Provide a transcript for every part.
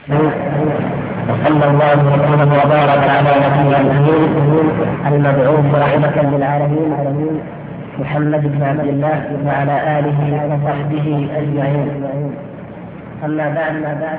وصلى الله وسلم وبارك على نبينا الأمين المبعوث رحمة للعالمين محمد بن عبد الله وعلى آله وصحبه أجمعين. أما بعد،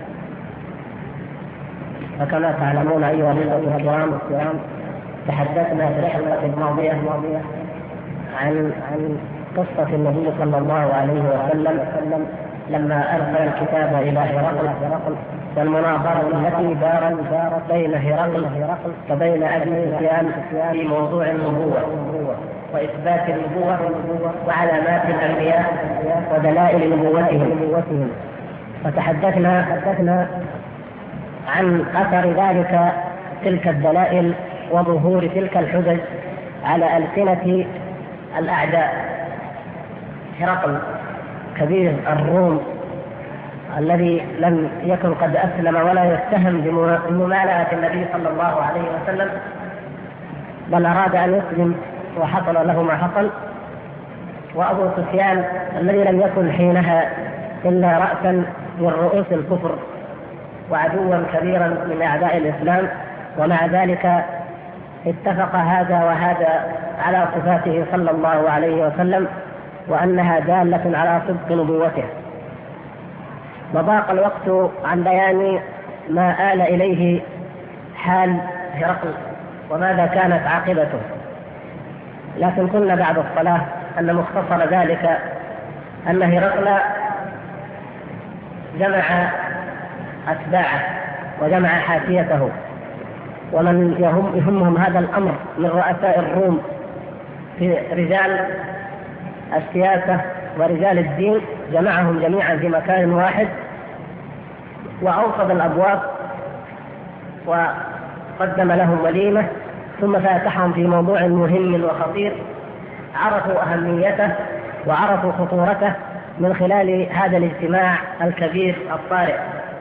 فكما تعلمون أيها الأخوة الكرام، تحدثنا في الحلقة الماضية عن قصة النبي صلى الله عليه وسلم لما أرسل الكتاب إلى هرقل، والمناظرة التي دارت بين هرقل وبين أبي سفيان في موضوع النبوة وإثبات النبوة وعلامات الأنبياء ودلائل نبوتهم. فتحدثنا عن أثر ذلك، تلك الدلائل وظهور تلك الحجج على ألسنة الأعداء. هرقل كبير الروم الذي لم يكن قد أسلم ولا يتهم بممالأة النبي صلى الله عليه وسلم، بل أراد أن يسلم وحصل له ما حصل. وأبو سفيان الذي لم يكن حينها إلا رأسا من رؤوس الكفر وعدوا كبيرا من أعداء الإسلام، ومع ذلك اتفق هذا وهذا على صفاته صلى الله عليه وسلم وأنها دالة على صدق نبوته. وضاق الوقت عن بيان ما آل إليه حال هرقل وماذا كانت عاقبته، لكن قلنا بعد الصلاة أن مختصر ذلك أن هرقل جمع أتباعه وجمع حاشيته، ومن يهمهم هذا الأمر من رؤساء الروم في رجال السياسة ورجال الدين، جمعهم جميعا في مكان واحد وأوصد الأبواب وقدم لهم وليمة، ثم فاتحهم في موضوع مهم وخطير عرفوا أهميته وعرفوا خطورته من خلال هذا الاجتماع الكبير الطارئ.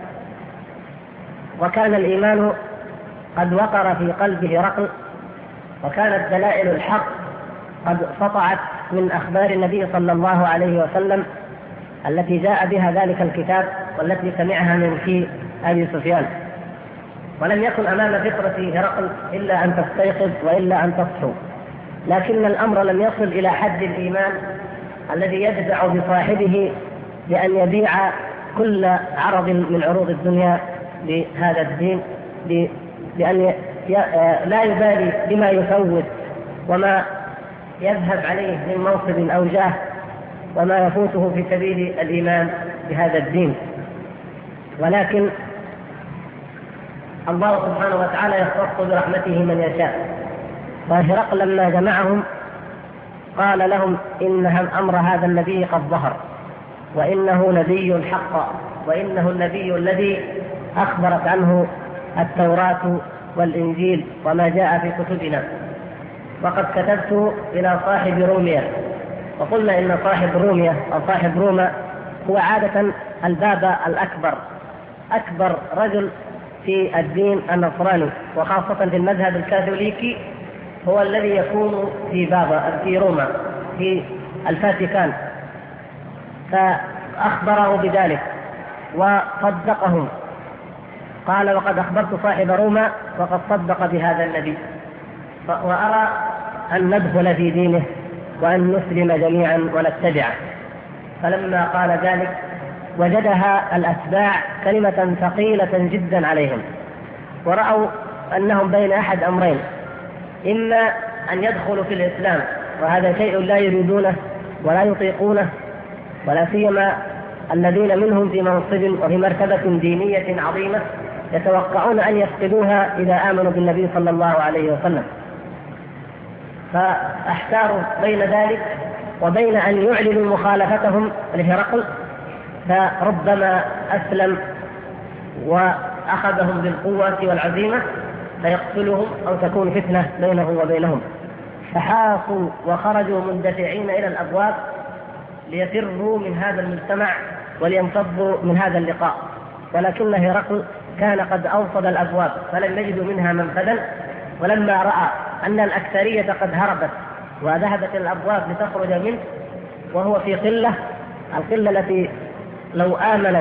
وكان الإيمان قد وقر في قلب هرقل، وكانت دلائل الحق قد سطعت من أخبار النبي صلى الله عليه وسلم التي جاء بها ذلك الكتاب والتي سمعها من في أبي سفيان. ولم يكن أمام فطرة هرقل إلا أن تستيقظ وإلا أن تصحو، لكن الأمر لم يصل إلى حد الإيمان الذي يدفع بصاحبه بأن يبيع كل عرض من عروض الدنيا بهذا الدين، بأن لا يبالي بما يفوت وما يذهب عليه من منصب أو جاه وما يفوته في سبيل الإيمان بهذا الدين. ولكن الله سبحانه وتعالى يختص برحمته من يشاء. فهرقل لما جمعهم قال لهم إن أمر هذا النبي قد ظهر، وإنه نبي حق، وإنه النبي الذي أخبرت عنه التوراة والإنجيل وما جاء في كتبنا. وقد كتبت إلى صاحب روميا، وقلنا إن صاحب روميا أو صاحب روما هو عادة البابا الأكبر، أكبر رجل في الدين النصراني، وخاصة في المذهب الكاثوليكي هو الذي يكون في روما في الفاتيكان. فأخبره بذلك وصدقهم، قال وقد أخبرت صاحب روما وقد صدق بهذا النبي، وأرى أن ندخل في دينه وأن نسلم جميعا ونتبعه. فلما قال ذلك وجدها الأتباع كلمة ثقيلة جدا عليهم، ورأوا أنهم بين أحد أمرين: إما أن يدخلوا في الإسلام وهذا شيء لا يريدونه ولا يطيقونه، ولا سيما الذين منهم في منصب وفي مرتبة دينية عظيمة يتوقعون أن يفقدوها إذا آمنوا بالنبي صلى الله عليه وسلم. فاحتاروا بين ذلك وبين أن يعلنوا مخالفتهم لهرقل، فربما أسلم وأخذهم بالقوة والعزيمة فيقتلهم أو تكون فتنة بينه وبينهم. فحاصوا وخرجوا مندفعين إلى الأبواب ليفروا من هذا المجتمع ولينفضوا من هذا اللقاء، ولكن هرقل كان قد أوصد الأبواب فلم يجدوا منها منفذا. ولما رأى أن الأكثرية قد هربت وذهبت الأبواب لتخرج منه وهو في قلة، القلة التي لو آمنت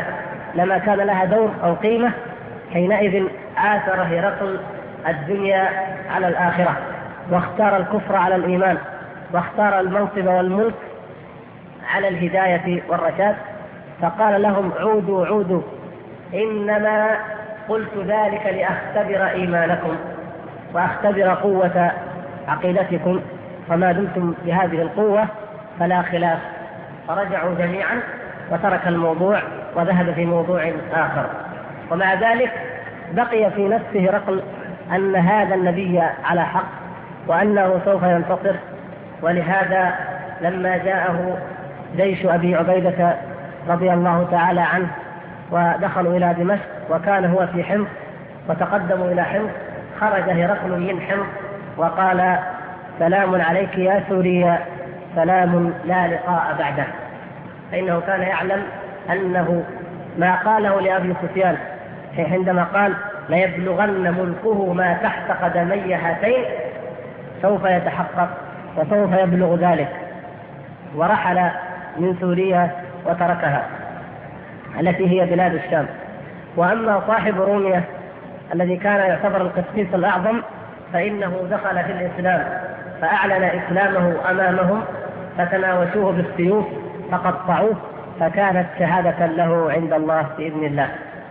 لما كان لها دور أو قيمة، حينئذ آثر هرقل الدنيا على الآخرة، واختار الكفر على الإيمان، واختار المنصب والملك على الهداية والرشاد، فقال لهم عودوا إنما قلت ذلك لأختبر إيمانكم وأختبر قوة عقيدتكم، فما دمتم بهذه القوة فلا خلاف. فرجعوا جميعا وترك الموضوع وذهب في موضوع آخر. ومع ذلك بقي في نفسه هرقل أن هذا النبي على حق وأنه سوف ينتصر، ولهذا لما جاءه جيش أبي عبيدة رضي الله تعالى عنه ودخلوا إلى دمشق وكان هو في حمص وتقدموا إلى حمص، خرج هرقل من حمص وقال سلام عليك يا سوريا، سلام لا لقاء بعده. فإنه كان يعلم أنه ما قاله لأبي سفيان عندما قال ليبلغن ملكه ما تحت قدمي هاتين سوف يتحقق وسوف يبلغ ذلك، ورحل من سوريا وتركها التي هي بلاد الشام. وأما صاحب رومية الذي كان يعتبر القسيس الأعظم فإنه دخل في الإسلام فأعلن إسلامه أمامهم فتناوشوه بالسيوف فقطعوه، فكانت شهادة له عند الله بإذن الله.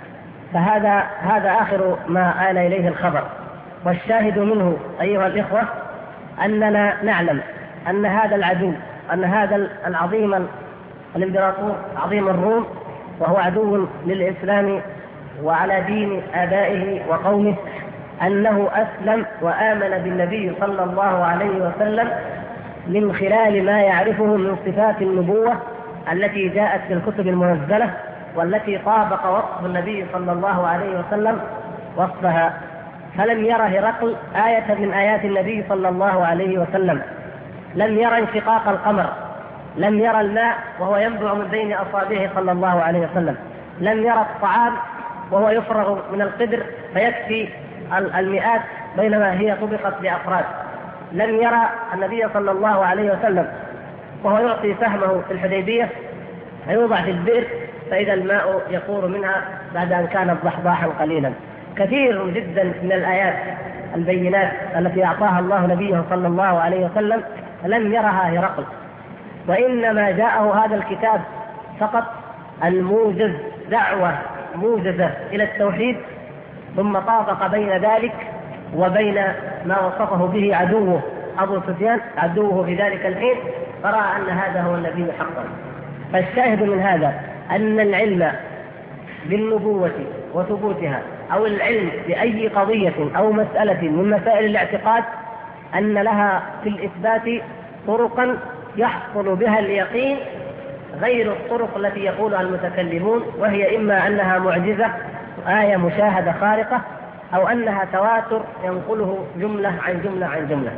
فهذا آخر ما آل إليه الخبر. والشاهد منه أيها الإخوة أننا نعلم أن هذا العدو، أن هذا العظيم الإمبراطور عظيم الروم وهو عدو للإسلام وعلى دين آبائه وقومه، أنه أسلم وآمن بالنبي صلى الله عليه وسلم من خلال ما يعرفه من صفات النبوة التي جاءت في الكتب المنزلة والتي طابق وصف النبي صلى الله عليه وسلم وصفها. فلم ير هرقل آية من آيات النبي صلى الله عليه وسلم، لم ير انشقاق القمر، لم ير الماء وهو ينبع من بين أصابعه صلى الله عليه وسلم، لم ير الطعام وهو يفرغ من القدر فيكفي المئات بينما هي طبقت بأفراد، لم يرى النبي صلى الله عليه وسلم وهو يعطي سهمه في الحديبية فيوضع في البئر فإذا الماء يفور منها بعد أن كانت ضحضاحا قليلا. كثير جدا من الآيات البينات التي أعطاها الله نبيه صلى الله عليه وسلم لم يرها هرقل، وإنما جاءه هذا الكتاب فقط الموجز، دعوة موجزة إلى التوحيد، ثم طابق بين ذلك وبين ما وصفه به عدوه أبو سفيان عدوه في ذلك الحين، فرأى أن هذا هو النبي حقا. فالشاهد من هذا أن العلم بالنبوة وثبوتها أو العلم بأي قضية أو مسألة من مسائل الاعتقاد أن لها في الإثبات طرقا يحصل بها اليقين غير الطرق التي يقولها المتكلمون، وهي إما أنها معجزة آية مشاهدة خارقة أو أنها تواتر ينقله جملة عن جملة عن جملة.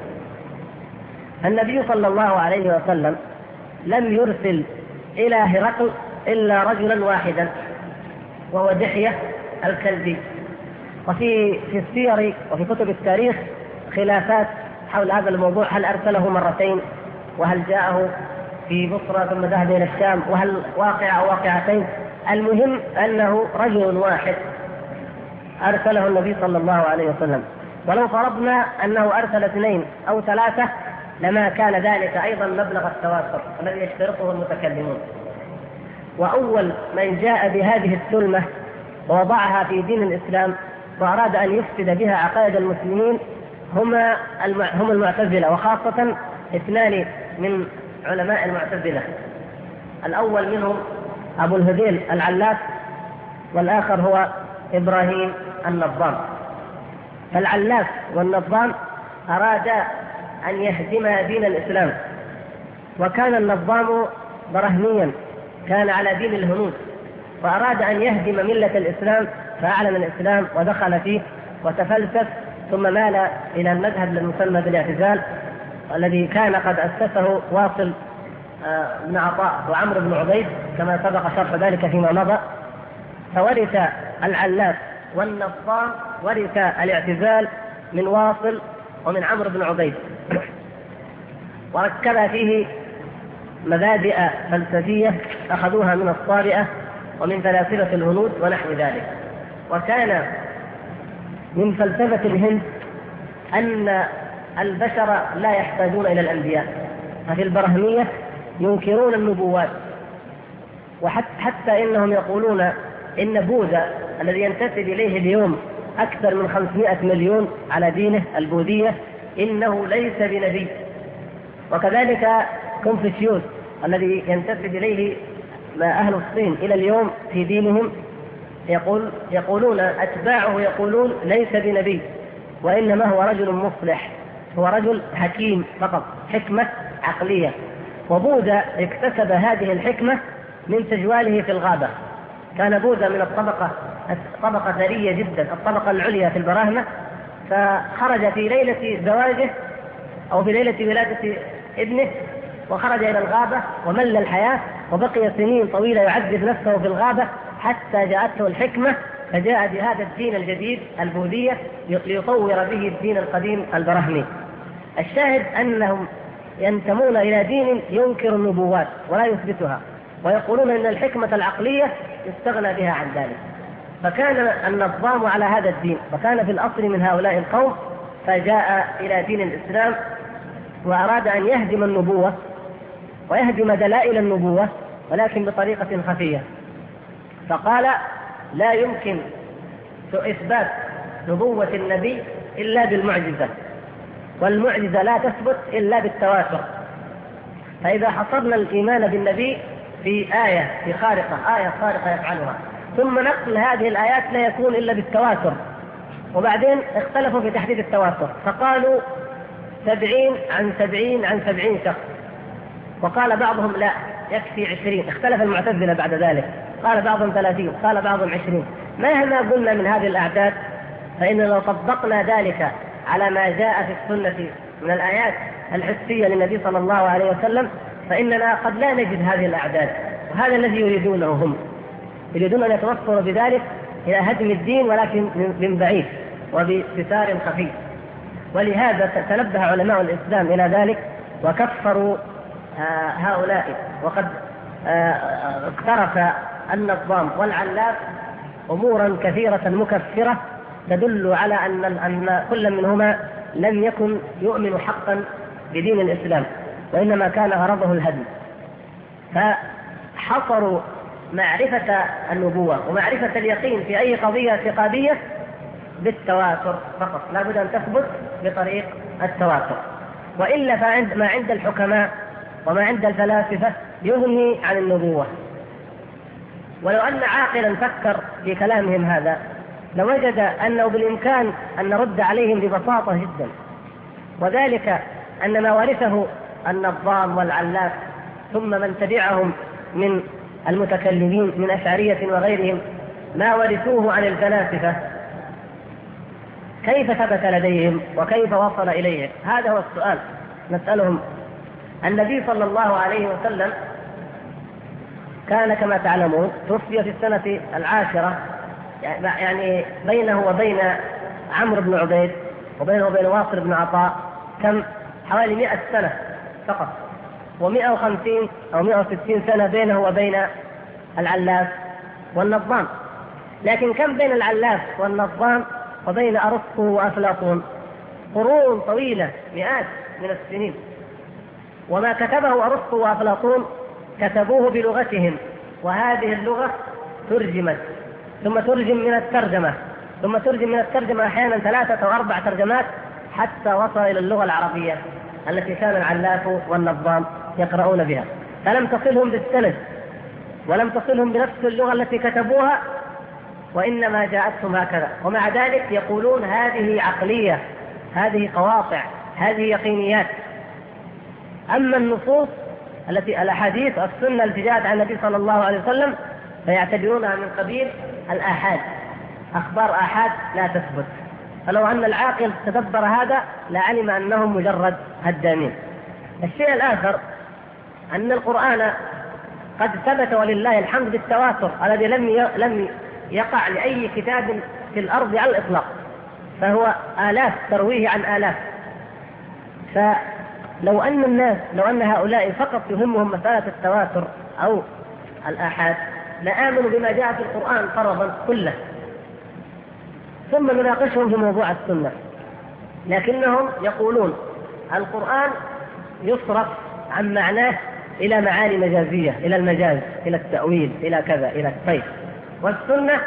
النبي صلى الله عليه وسلم لم يرسل إلى هرقل إلا رجلا واحدا وهو دحية الكلبي. وفي السير وفي كتب التاريخ خلافات حول هذا الموضوع، هل أرسله مرتين وهل جاءه في بصرة ثم ذهب إلى الشام وهل واقع أو واقعتين. المهم أنه رجل واحد أرسله النبي صلى الله عليه وسلم، ولو فرضنا أنه أرسل 2 أو 3 لما كان ذلك أيضا مبلغ التواتر الذي يشترطه المتكلمون. وأول من جاء بهذه السلمة ووضعها في دين الإسلام وأراد أن يفسد بها عقائد المسلمين هم المعتزلة، وخاصة 2 من علماء المعتزلة. الأول منهم أبو الهذيل العلاف، والآخر هو إبراهيم النظام. فالعلاف والنظام أرادا أن يهدم دين الإسلام، وكان النظام برهميا كان على دين الهنود، فأراد أن يهدم ملة الإسلام فأعلن الإسلام ودخل فيه وتفلسف، ثم مال إلى المذهب المسمى بالاعتزال الذي كان قد أسسه واصل بن عطاء وعمرو بن عبيد كما سبق شرح ذلك فيما مضى. فورث العلاف والنظام ورث الاعتزال من واصل ومن عمرو بن عبيد، وركب فيه مبادئ فلسفية أخذوها من الصابئة ومن فلاسفة الهنود ونحو ذلك. وكان من فلسفة الهند أن البشر لا يحتاجون إلى الأنبياء، ففي البرهمية ينكرون النبوات، وحتى إنهم يقولون إن بوذا الذي ينتسب إليه اليوم أكثر من 500 مليون على دينه البوذية إنه ليس بنبي. وكذلك كونفوشيوس الذي ينتسب إليه أهل الصين إلى اليوم في دينهم يقولون أتباعه يقولون ليس بنبي، وإنما هو رجل مصلح، هو رجل حكيم فقط، حكمة عقلية. وبوذا اكتسب هذه الحكمة من تجواله في الغابة. كان بوذا من طبقة ثرية جدا، الطبقة العليا في البراهمة، فخرج في ليلة زواجه أو في ليلة ولادة ابنه وخرج إلى الغابة ومل الحياة، وبقي سنين طويلة يعذب نفسه في الغابة حتى جاءته الحكمة، فجاء بهذا الدين الجديد البوذية ليطور به الدين القديم البراهمي. الشاهد أنهم ينتمون إلى دين ينكر النبوات ولا يثبتها، ويقولون أن الحكمة العقلية يستغنى بها عن ذلك. فكان النظام على هذا الدين، وكان في الأصل من هؤلاء القوم، فجاء إلى دين الإسلام وأراد أن يهدم النبوة ويهدم دلائل النبوة، ولكن بطريقة خفية. فقال لا يمكن إثبات نبوة النبي إلا بالمعجزة، والمعجزة لا تثبت إلا بالتواتر. فإذا حصرنا الإيمان بالنبي في آية خارقة يفعلها، ثم نقل هذه الآيات لا يكون إلا بالتواتر. وبعدين اختلفوا في تحديد التواتر، فقالوا 70 عن 70 عن 70 شخص، وقال بعضهم لا يكفي 20. اختلف المعتزلة بعد ذلك، قال بعضهم 30، قال بعضهم 20. مهما قلنا من هذه الأعداد فإن لو طبقنا ذلك على ما جاء في السنة من الآيات الحسية للنبي صلى الله عليه وسلم فإننا قد لا نجد هذه الأعداد. وهذا الذي يريدونه هم، يريدون أن يتوصلوا بذلك إلى هدم الدين، ولكن من بعيد وبستار خفي. ولهذا تنبه علماء الإسلام إلى ذلك وكفروا هؤلاء. وقد اقترف النظام والعلاف أمورا كثيرة مكفرة تدل على أن كل منهما لم يكن يؤمن حقا بدين الإسلام، وإنما كان غرضه الهدم. فحصروا معرفة النبوة ومعرفة اليقين في أي قضية اعتقادية بالتواتر فقط، لا بد أن تثبت بطريق التواتر، وإلا ما عند الحكماء وما عند الفلاسفة يغني عن النبوة. ولو أن عاقلا فكر في كلامهم هذا لوجد أنه بالإمكان أن نرد عليهم ببساطة جدا، وذلك أن ما ورثه النظام والعلاف ثم من تبعهم من المتكلمين من أشعرية وغيرهم ما ورثوه عن الفلاسفة كيف ثبت لديهم وكيف وصل إليهم؟ هذا هو السؤال نسألهم. النبي صلى الله عليه وسلم كان كما تعلمون توفي في السنة 10، يعني بينه وبين عمرو بن عبيد وبينه وبين واصل بن عطاء كم؟ حوالي 100 سنة فقط، و150 أو 160 سنة بينه وبين العلاف والنظام. لكن كم بين العلاف والنظام وبين أرسطو وأفلاطون؟ قرون طويلة، مئات من السنين. وما كتبه أرسطو وأفلاطون كتبوه بلغتهم، وهذه اللغة ترجمت ثم ترجم من الترجمة ثم ترجم من الترجمة أحيانا 3 أو 4 ترجمات حتى وصل إلى اللغة العربية التي كان العلاف والنظام يقرؤون بها. فلم تصلهم بالسند ولم تصلهم بنفس اللغة التي كتبوها، وإنما جاءتهم هكذا. ومع ذلك يقولون هذه عقلية، هذه قواطع، هذه يقينيات. أما النصوص التي الأحاديث والسنة التي جاءت عن النبي صلى الله عليه وسلم فيعتبرونها من قبيل الآحاد، أخبار آحاد لا تثبت. فلو أن العاقل تدبر هذا لعلم أنهم مجرد هدامين. الشيء الآخر أن القرآن قد ثبت ولله الحمد بالتواتر الذي لم يقع لأي كتاب في الأرض على الإطلاق، فهو آلاف ترويه عن آلاف. فلو أن هؤلاء فقط يهمهم مسألة التواتر أو الآحاد لآمنوا بما جاء في القرآن فرضا كله، ثم نناقشهم في موضوع السنة. لكنهم يقولون القرآن يصرف عن معناه إلى معاني مجازية، إلى المجاز، إلى التأويل، إلى كذا، إلى الطيف. والسنة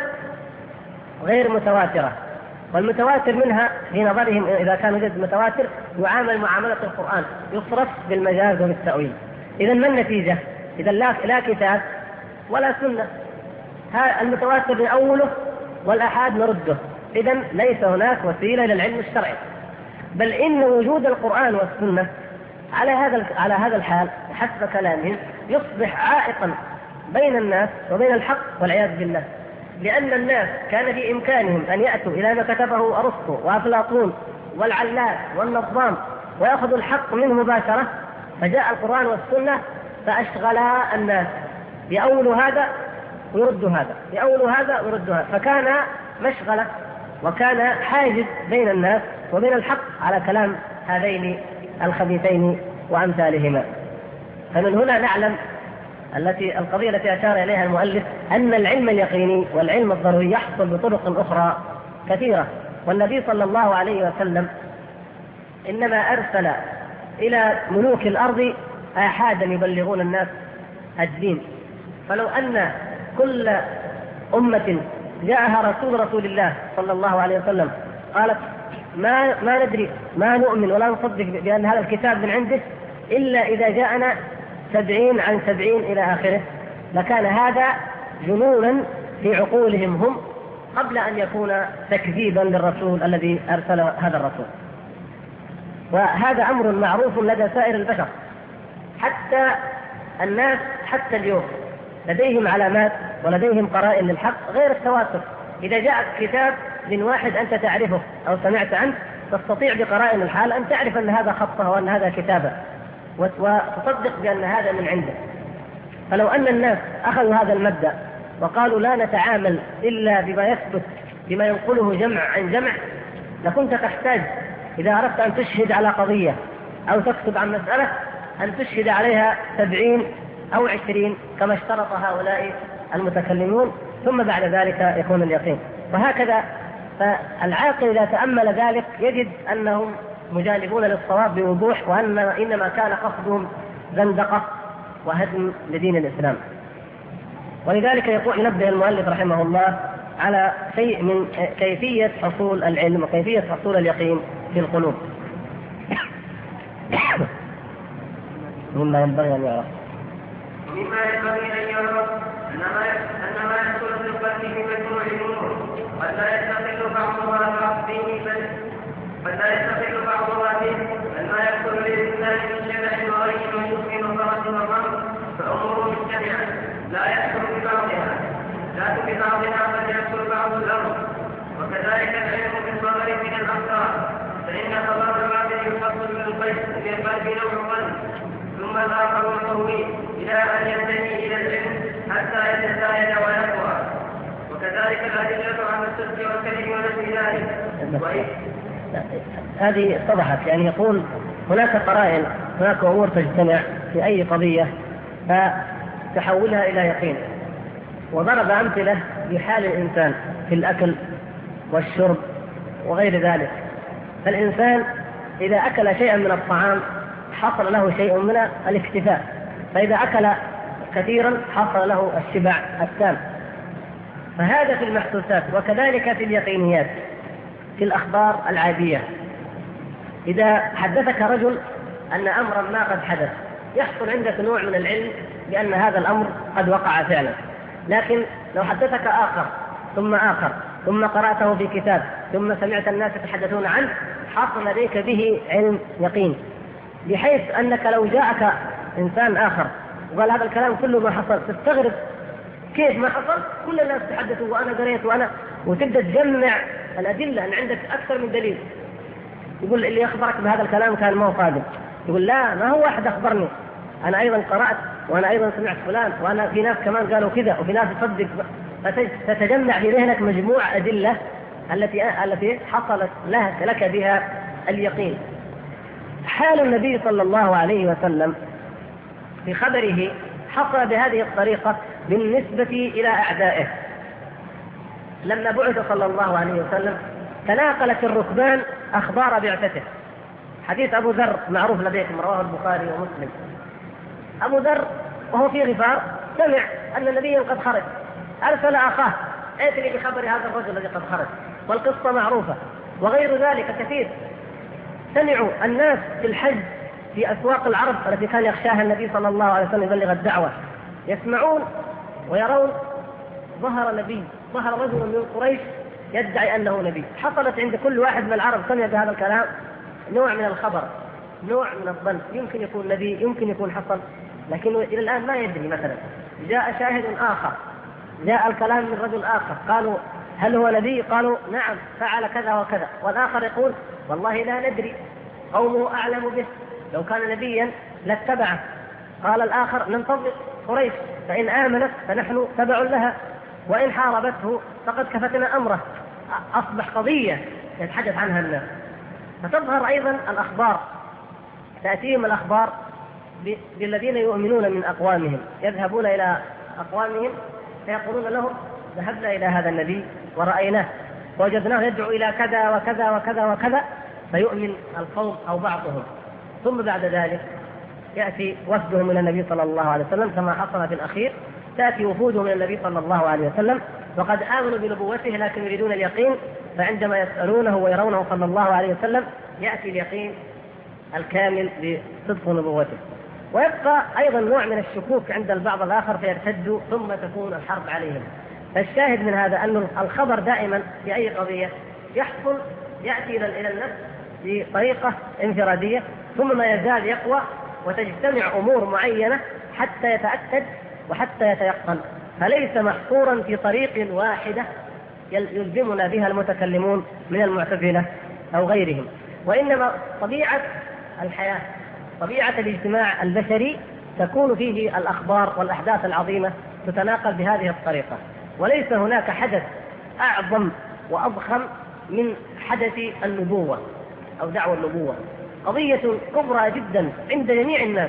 غير متواترة، والمتواتر منها في نظرهم إذا كان يوجد متواتر يعامل معاملة القرآن، يصرف بالمجاز وبالتأويل. إذا ما النتيجة؟ إذا لا كتاب ولا سنة. المتواتر نأوله والآحاد نرده، إذا ليس هناك وسيلة للعلم الشرعي. بل إن وجود القرآن والسنة على هذا الحال حسب كلامهم يصبح عائقا بين الناس وبين الحق والعياذ بالله، لأن الناس كان بإمكانهم أن يأتوا إلى ما كتبه أرسطو وأفلاطون والعلاف والنظام ويأخذوا الحق منه مباشرة، فجاء القرآن والسنة فأشغلا الناس، يأولوا هذا ويردوا هذا، يأولوا هذا ويردوا هذا، فكان مشغلة وكان حاجز بين الناس وبين الحق على كلام هذين الخبيثين وأمثالهما. فمن هنا نعلم القضية التي أشار إليها المؤلف أن العلم اليقيني والعلم الضروري يحصل بطرق أخرى كثيرة. والنبي صلى الله عليه وسلم إنما أرسل إلى ملوك الأرض آحادا يبلغون الناس الدين. فلو أن كل أمة جاءها رسول الله صلى الله عليه وسلم قالت ما ندري، ما نؤمن ولا نصدق بأن هذا الكتاب من عنده إلا إذا جاءنا 70 عن 70 إلى آخره، لكان هذا جنونا في عقولهم هم قبل أن يكون تكذيبا للرسول الذي أرسل هذا الرسول. وهذا أمر معروف لدى سائر البشر، حتى الناس حتى اليوم لديهم علامات ولديهم قرائن للحق غير التواتر. إذا جاء كتاب من واحد أنت تعرفه أو سمعت عنه تستطيع بقرائن الحال أن تعرف أن هذا خطه وأن هذا كتابه وتصدق بأن هذا من عنده. فلو أن الناس أخذوا هذا المبدأ وقالوا لا نتعامل إلا بما يثبت بما ينقله جمع عن جمع، لكنت تحتاج إذا أردت أن تشهد على قضية أو تكتب عن مسألة أن تشهد عليها 70 أو 20 كما اشترط هؤلاء المتكلمون، ثم بعد ذلك يكون اليقين. وهكذا فالعاقل إذا تأمل ذلك يجد أنهم مجانبون للصواب بوضوح، وأن إنما كان قصدهم زندقة وهدم لدين الإسلام. ولذلك ينبه المؤلف رحمه الله على شيء من كيفية حصول العلم وكيفية حصول اليقين في القلوب مما ينبغي أن يعرف. ومما ينبغي أن يعرف أن ما يحصل في القلب في مجموع الأمور قد لا يستقل بعضها فيه بل ما يحصل للإنسان من شبع وغير وشرك وفرج وضر فأمور مجتمعة لا يحصل ببعضها قد يحصل بعض الأمر. وكذلك العلم بالنظر من الأخطار، فإن خبر الواحد يحصل بالقلب نوع قلب ثم الآخر القوي إلى أن ينتهي إلى العلم حتى يتزايد ويقوى. وكذلك الأدلة على الصدق والكذب ونحو ذلك. هذه اتضحت، يعني يقول هناك قرائن، هناك أمور تجتمع في أي قضية فتحولها إلى يقين. وضرب أمثلة بحال الإنسان في الأكل والشرب وغير ذلك. فالإنسان إذا أكل شيئا من الطعام حصل له شيء من الاكتفاء، فإذا أكل كثيرا حصل له الشبع التام. فهذا في المحسوسات. وكذلك في اليقينيات في الأخبار العادية، إذا حدثك رجل أن أمرا ما قد حدث يحصل عندك نوع من العلم بأن هذا الأمر قد وقع فعلا. لكن لو حدثك آخر ثم آخر ثم قرأته في كتاب ثم سمعت الناس يتحدثون عنه حصل لديك به علم يقين، بحيث أنك لو جاءك إنسان آخر وقال هذا الكلام كله ما حصل تستغرب كيف ما حصل، كل الناس تحدثوا وأنا قريت وتبدأ تجمع الأدلة أن عندك أكثر من دليل. يقول اللي أخبرك بهذا الكلام كان ما هو صادق، يقول لا ما هو واحد أخبرني، أنا أيضا قرأت وأنا أيضا سمعت فلان وأنا في ناس كمان قالوا كذا وفي ناس تصدق. فتتجمع في ذهنك مجموعة أدلة التي حصلت لك بها اليقين. حال النبي صلى الله عليه وسلم في خبره حصل بهذه الطريقة بالنسبة إلى أعدائه. لما بعث صلى الله عليه وسلم تناقلت الركبان أخبار بعثته. حديث أبو ذر معروف لديكم، رواه البخاري ومسلم. أبو ذر وهو في غفار سمع أن النبي قد خرج، أرسل أخاه ائتني بخبر هذا الرجل الذي قد خرج، والقصة معروفة. وغير ذلك كثير. سمعوا الناس في الحج في أسواق العرب التي كان يخشاها النبي صلى الله عليه وسلم يبلغ الدعوة، يسمعون ويرون ظهر نبي، ظهر رجل من قريش يدعي أنه نبي. حصلت عند كل واحد من العرب سمع بهذا الكلام نوع من الخبر، نوع من الظن، يمكن يكون نبي، يمكن يكون حصل، لكنه إلى الآن ما يدري. مثلا جاء شاهد آخر، جاء الكلام من رجل آخر، قالوا هل هو نبي؟ قالوا نعم فعل كذا وكذا. والآخر يقول والله لا ندري، قومه أعلم به، لو كان نبيا لاتبعه. قال الآخر ننتظر قريش، فإن آمنت فنحن تبع لها، وإن حاربته فقد كفتنا أمره. أصبح قضية يتحدث عنها الناس. فتظهر أيضا الأخبار، تأتيهم الأخبار بالذين يؤمنون من أقوامهم، يذهبون إلى أقوامهم فيقولون لهم ذهبنا إلى هذا النبي ورأيناه ووجدناه يدعو إلى كذا وكذا وكذا وكذا، فيؤمن القوم أو بعضهم. ثم بعد ذلك يأتي وفدهم من النبي صلى الله عليه وسلم كما حصل في الأخير، تأتي وفودهم من النبي صلى الله عليه وسلم وقد آمنوا بنبوته لكن يريدون اليقين، فعندما يسألونه ويرونه صلى الله عليه وسلم يأتي اليقين الكامل بصدق نبوته. ويبقى أيضا نوع من الشكوك عند البعض الآخر فيرتدوا ثم تكون الحرب عليهم. فالشاهد من هذا أن الخبر دائما في أي قضية يحصل يأتي إلى النفس بطريقة انفرادية، ثم ما يزال يقوى وتجتمع أمور معينة حتى يتأكد وحتى يتيقن، فليس محصورا في طريق واحدة يلزمنا بها المتكلمون من المعتزلة أو غيرهم، وإنما طبيعة الحياة، طبيعة الاجتماع البشري تكون فيه الأخبار والأحداث العظيمة تتناقل بهذه الطريقة. وليس هناك حدث أعظم وأضخم من حدث النبوة أو دعوة النبوة، قضية كبرى جدا عند جميع الناس.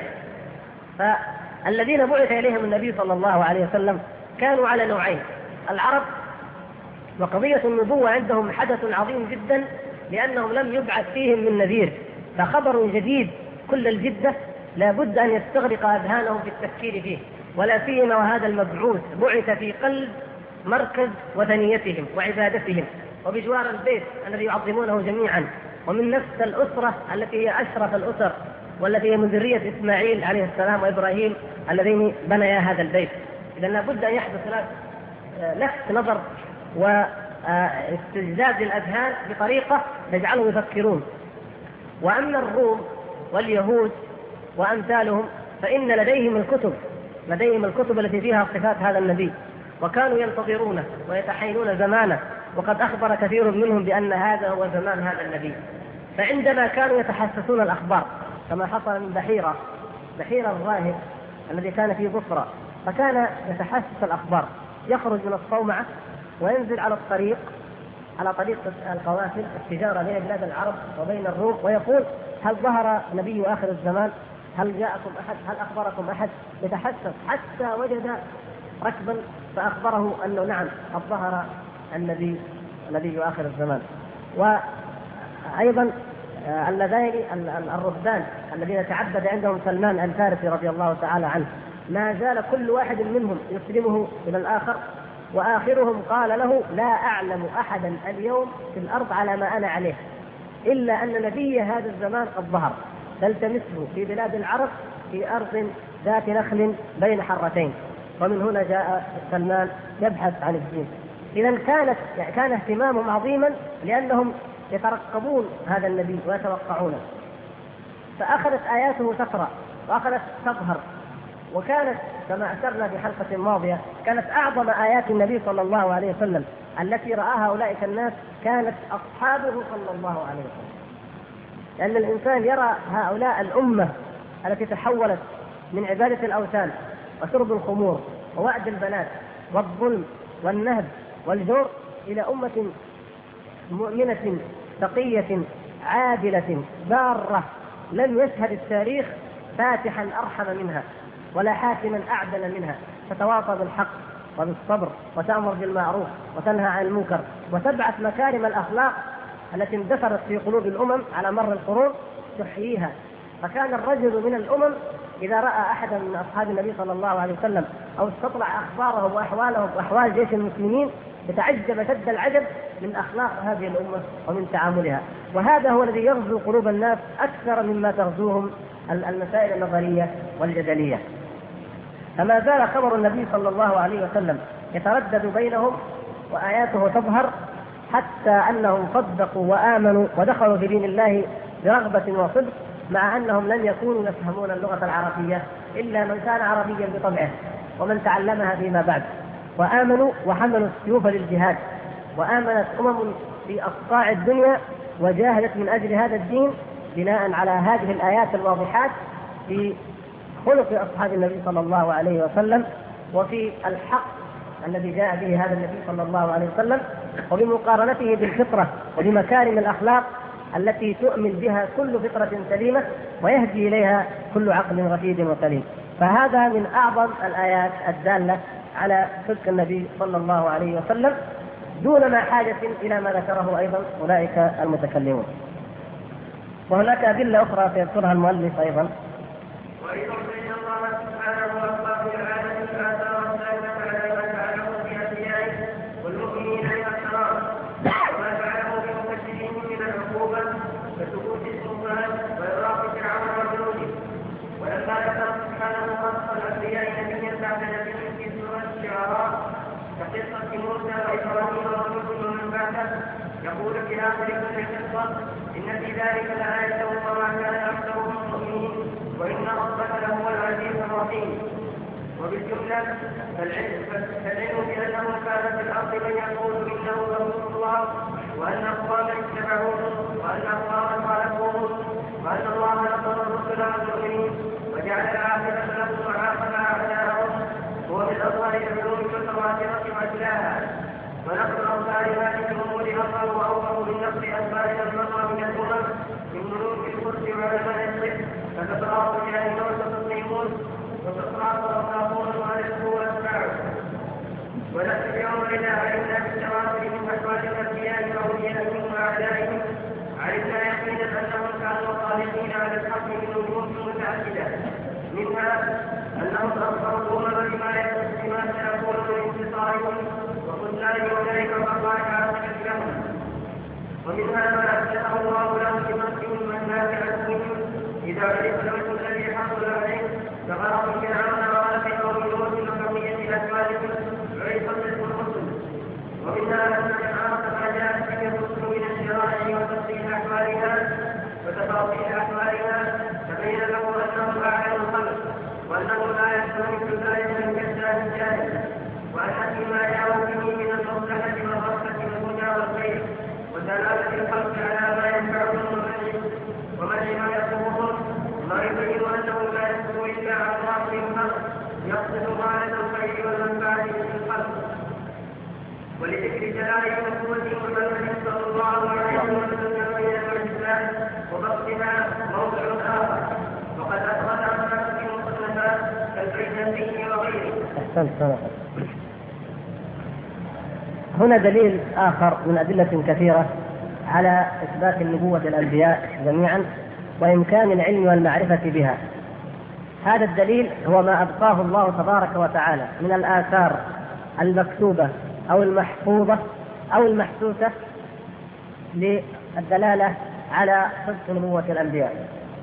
فالذين بعث إليهم النبي صلى الله عليه وسلم كانوا على نوعين: العرب، وقضية النبوة عندهم حدث عظيم جدا لأنهم لم يبعث فيهم من نذير، فخبر جديد كل الجدة لا بد أن يستغرق أذهانهم في التفكير فيه، ولا سيما وهذا المبعوث بعث في قلب مركز وثنيتهم وعبادتهم وبجوار البيت الذي يعظمونه جميعا، ومن نفس الأسرة التي هي أشرف الأسر والتي هي من ذرية إسماعيل عليه السلام وإبراهيم اللذين بنيا هذا البيت. إذا لابد أن يحدث لفت نظر واستجداد الأذهان بطريقة تجعلهم يفكرون. وأما الروم واليهود وأمثالهم فإن لديهم الكتب التي فيها صفات هذا النبي، وكانوا ينتظرونه ويتحينون زمانه، وقد أخبر كثير منهم بأن هذا هو زمان هذا النبي. فعندما كانوا يتحسسون الأخبار كما حصل من بحيرة الراهب الذي كان في بصرى، فكان يتحسس الأخبار، يخرج من الصومعة وينزل على الطريق، على طريق القوافل التجارة بين بلاد العرب وبين الروم، ويقول هل ظهر نبي آخر الزمان؟ هل جاءكم أحد؟ هل أخبركم أحد؟ يتحسس حتى وجد ركبا فأخبره أنه نعم قد ظهر النبي آخر الزمان. وأيضا اللذين الرهبان الذين تعبد عندهم سلمان الفارسي رضي الله تعالى عنه، ما زال كل واحد منهم يسلمه إلى الآخر، وآخرهم قال له لا أعلم أحدا اليوم في الأرض على ما أنا عليه إلا أن نبي هذا الزمان قد ظهر، فالتمسه في بلاد العرب في أرض ذات نخل بين حرتين. ومن هنا جاء سلمان يبحث عن الدين. إذا كان اهتمامهم عظيما لأنهم يترقبون هذا النبي ويتوقعونه. فأخذت آياته تقرأ وأخذت تظهر، وكانت كما أشرنا في حلقة ماضية كانت أعظم آيات النبي صلى الله عليه وسلم التي رآها أولئك الناس كانت أصحابه صلى الله عليه وسلم. لأن الإنسان يرى هؤلاء الأمة التي تحولت من عبادة الأوثان وشرب الخمور ووعد البنات والظلم والنهب والجور إلى أمة مؤمنة تقية عادلة بارة لم يشهد التاريخ فاتحا أرحم منها ولا حاكما أعدل منها، تتواصى بالحق وبالصبر وتأمر بالمعروف وتنهى عن المنكر وتبعث مكارم الأخلاق التي اندثرت في قلوب الأمم على مر القرون تحييها. فكان الرجل من الأمم إذا رأى أحدا من أصحاب النبي صلى الله عليه وسلم أو استطلع أخباره وأحواله وأحوال جيش المسلمين يتعجب شد العجب من أخلاق هذه الأمة ومن تعاملها. وهذا هو الذي يغزو قلوب الناس أكثر مما تغزوهم المسائل النظرية والجدلية. فما زال خبر النبي صلى الله عليه وسلم يتردد بينهم وآياته تظهر حتى أنهم صدقوا وآمنوا ودخلوا في دين الله برغبة وصدق، مع أنهم لم يكونوا يفهمون اللغة العربية إلا من كان عربيا بطبعه ومن تعلمها فيما بعد، وآمنوا وحملوا السيوف للجهاد. وآمنت أمم في أقطاع الدنيا وجاهدت من أجل هذا الدين بناء على هذه الآيات الواضحات في خلق أصحاب النبي صلى الله عليه وسلم وفي الحق الذي جاء به هذا النبي صلى الله عليه وسلم، وبمقارنته بالفطرة وبمكارم الأخلاق التي تؤمن بها كل فطرة سليمة ويهدي إليها كل عقل رشيد وسليم. فهذا من أعظم الآيات الدالة على صدق النبي صلى الله عليه وسلم دون ما حاجة إلى ما ذكره أيضا أولئك المتكلمون. وهناك أدلة أخرى سيذكرها المؤلف أيضا. وأيضا فإن الله سبحانه وتعالى في العالم الآثار الدالة على ما فعله في أنبيائه والمؤمنين من الشرار وما فعله بمكذبين من العقوبة كسكوت السلطان وإغراق فرعون وجنوده. ولما ذكر سبحانه خلق الأنبياء نبيا بعد نبي في سورة الشعراء كقصة موسى وإبراهيم ونوح ومن بعده يقول في آخر كل قصة إن في ذلك لآية وما كان أكثرهم مؤمنين وإن ربك لهو العزيز الرحيم. وبالجملة فالعلم بأنه كان في الأرض من يقول إنه رسول الله وأن أقواما اتبعوه وأن أقواما خالفوه وأن الله نصر الرسل والمؤمنين وجعل العاقبة لهم وعاقب أعداءهم هو من أظهر العلوم المتواترة وأجلاها. ونقل أخبار هذه الأمور أظهر وأوضح من نقل أخبار المرة من الأمم من ملوك القدس وعلماء الطب فتتراءى الجاهلون وتصنيفون وتتراءى الرافضون وألفوا وأتباعه. ونحن اليوم إذا علمنا بالتواتر من أحوال الأنبياء وأوليائهم وأعدائهم علمنا يقينا أنهم كانوا خالقين على الحق من وجوه متعددة، منها أنهم أظهروا الأمم بما سيكون من انتصارهم وخذلان أولئك والله عاقبة لهم. ومنها ما أبدأه الله لهم بمسهم المنهاج عنهم إذا عرف الوجه الذي حصل عليه كغرق فرعون وغرق قوم لوط وبقية أزواجهم عرفت الرسل. ومنها أن من عرف ما جاءت به الرسل من الشرائع وتفصيل أحوالها وتفاصيل أحوالها تبين له أنهم أعلم الخلق وأنه لا يحصل مثل ذلك من كذاب الجاهل، وأن فيما جاءوا به من المصلحة والرحمة والهدى والخير ودلالة الخلق على ما ينفعهم ومنع ما يضرهم ما يبين أنه لا يكون إلا عن باطل الخلق يقصد غاية الخير والمنفعة للخلق. ولذكر جلالة نبوة محمد صلى الله عليه وسلم بين الإسلام وبسطها موضع آخر وقد أخرج الناس في مصنفات كالبيهقي وغيره. أحسنت. هنا دليل آخر من أدلة كثيرة على إثبات النبوة الأنبياء جميعا وإمكان العلم والمعرفة بها. هذا الدليل هو ما أبقاه الله تبارك وتعالى من الآثار المكتوبة أو المحفوظة أو المحسوسة للدلالة على صدق نبوة الأنبياء.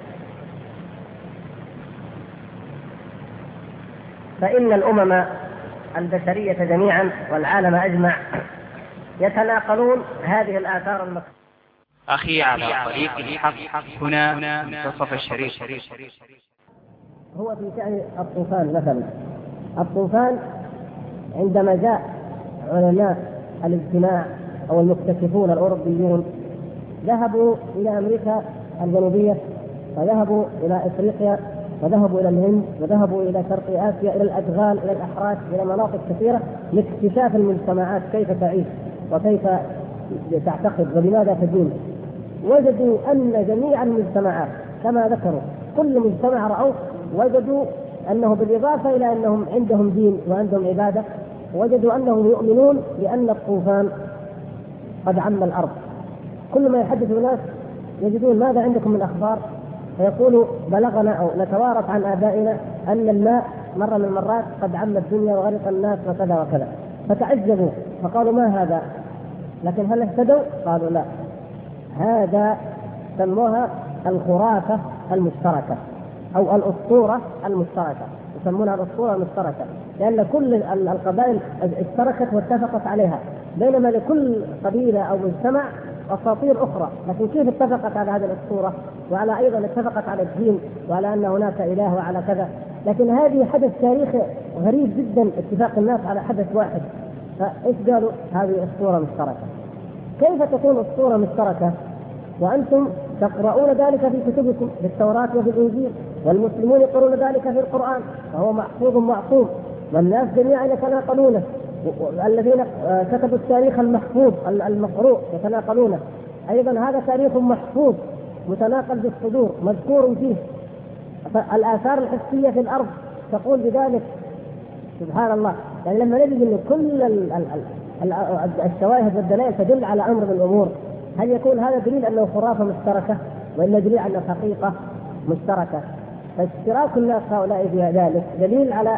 فإن الأمم البشرية جميعا والعالم أجمع يتناقلون هذه الآثار المكتوبة. أخي على طريق الحق هنا منتصف الشريف. هو في شأن الطوفان مثلا. الطوفان عندما جاء علماء الاجتماع أو المكتشفون الأوروبيون ذهبوا إلى أمريكا الجنوبية وذهبوا إلى إفريقيا وذهبوا إلى الهند وذهبوا إلى شرق آسيا إلى الأدغال إلى الأحراش إلى مناطق كثيرة لاكتشاف المجتمعات كيف تعيش وكيف تعتقد ولماذا تدين. وجدوا أن جميع المجتمعات كما ذكروا كل مجتمع رأوه وجدوا أنه بالإضافة إلى أنهم عندهم دين وعندهم عبادة، وجدوا أنهم يؤمنون بأن الطوفان قد عم الأرض. كل ما يحدث الناس يجدون ماذا عندكم من أخبار، فيقولوا بلغنا أو نتوارث عن آبائنا أن الماء مرة من المرات قد عم الدنيا وغرق الناس وكذا وكذا، فتعجبوا فقالوا ما هذا؟ لكن هل اهتدوا؟ قالوا لا، هذا سموها الخرافة المشتركة أو الأسطورة المشتركة، يسمونها الأسطورة المشتركة، لأن كل القبائل اشتركت واتفقت عليها، بينما لكل قبيلة أو مجتمع أساطير أخرى، لكن كيف اتفقت على هذه الأسطورة وعلى أيضا اتفقت على الدين وعلى أن هناك إله وعلى كذا؟ لكن هذه حدث تاريخي غريب جدا، اتفاق الناس على حدث واحد، فإيش قالوا؟ هذه أسطورة مشتركة. كيف تكون أسطورة مشتركة وأنتم تقرؤون ذلك في كتبكم في التوراة وفي الإنجيل، والمسلمون يقرؤون ذلك في القرآن، فهو محفوظ معصوم، والناس جميعا يتناقلونه، الذين كتبوا التاريخ المحفوظ المقروء يتناقلونه، أيضا هذا تاريخ محفوظ متناقل بالصدور مذكور فيه، الآثار الحسية في الأرض تقول بذلك. سبحان الله، يعني لما نجد أن كل الشواهد والدلائل تدل على أمر من الأمور، هل يكون هذا دليل أنه خرافة مشتركة وإلا دليل أنه حقيقة مشتركة؟ فاشتراك الناس هؤلاء في ذلك دليل على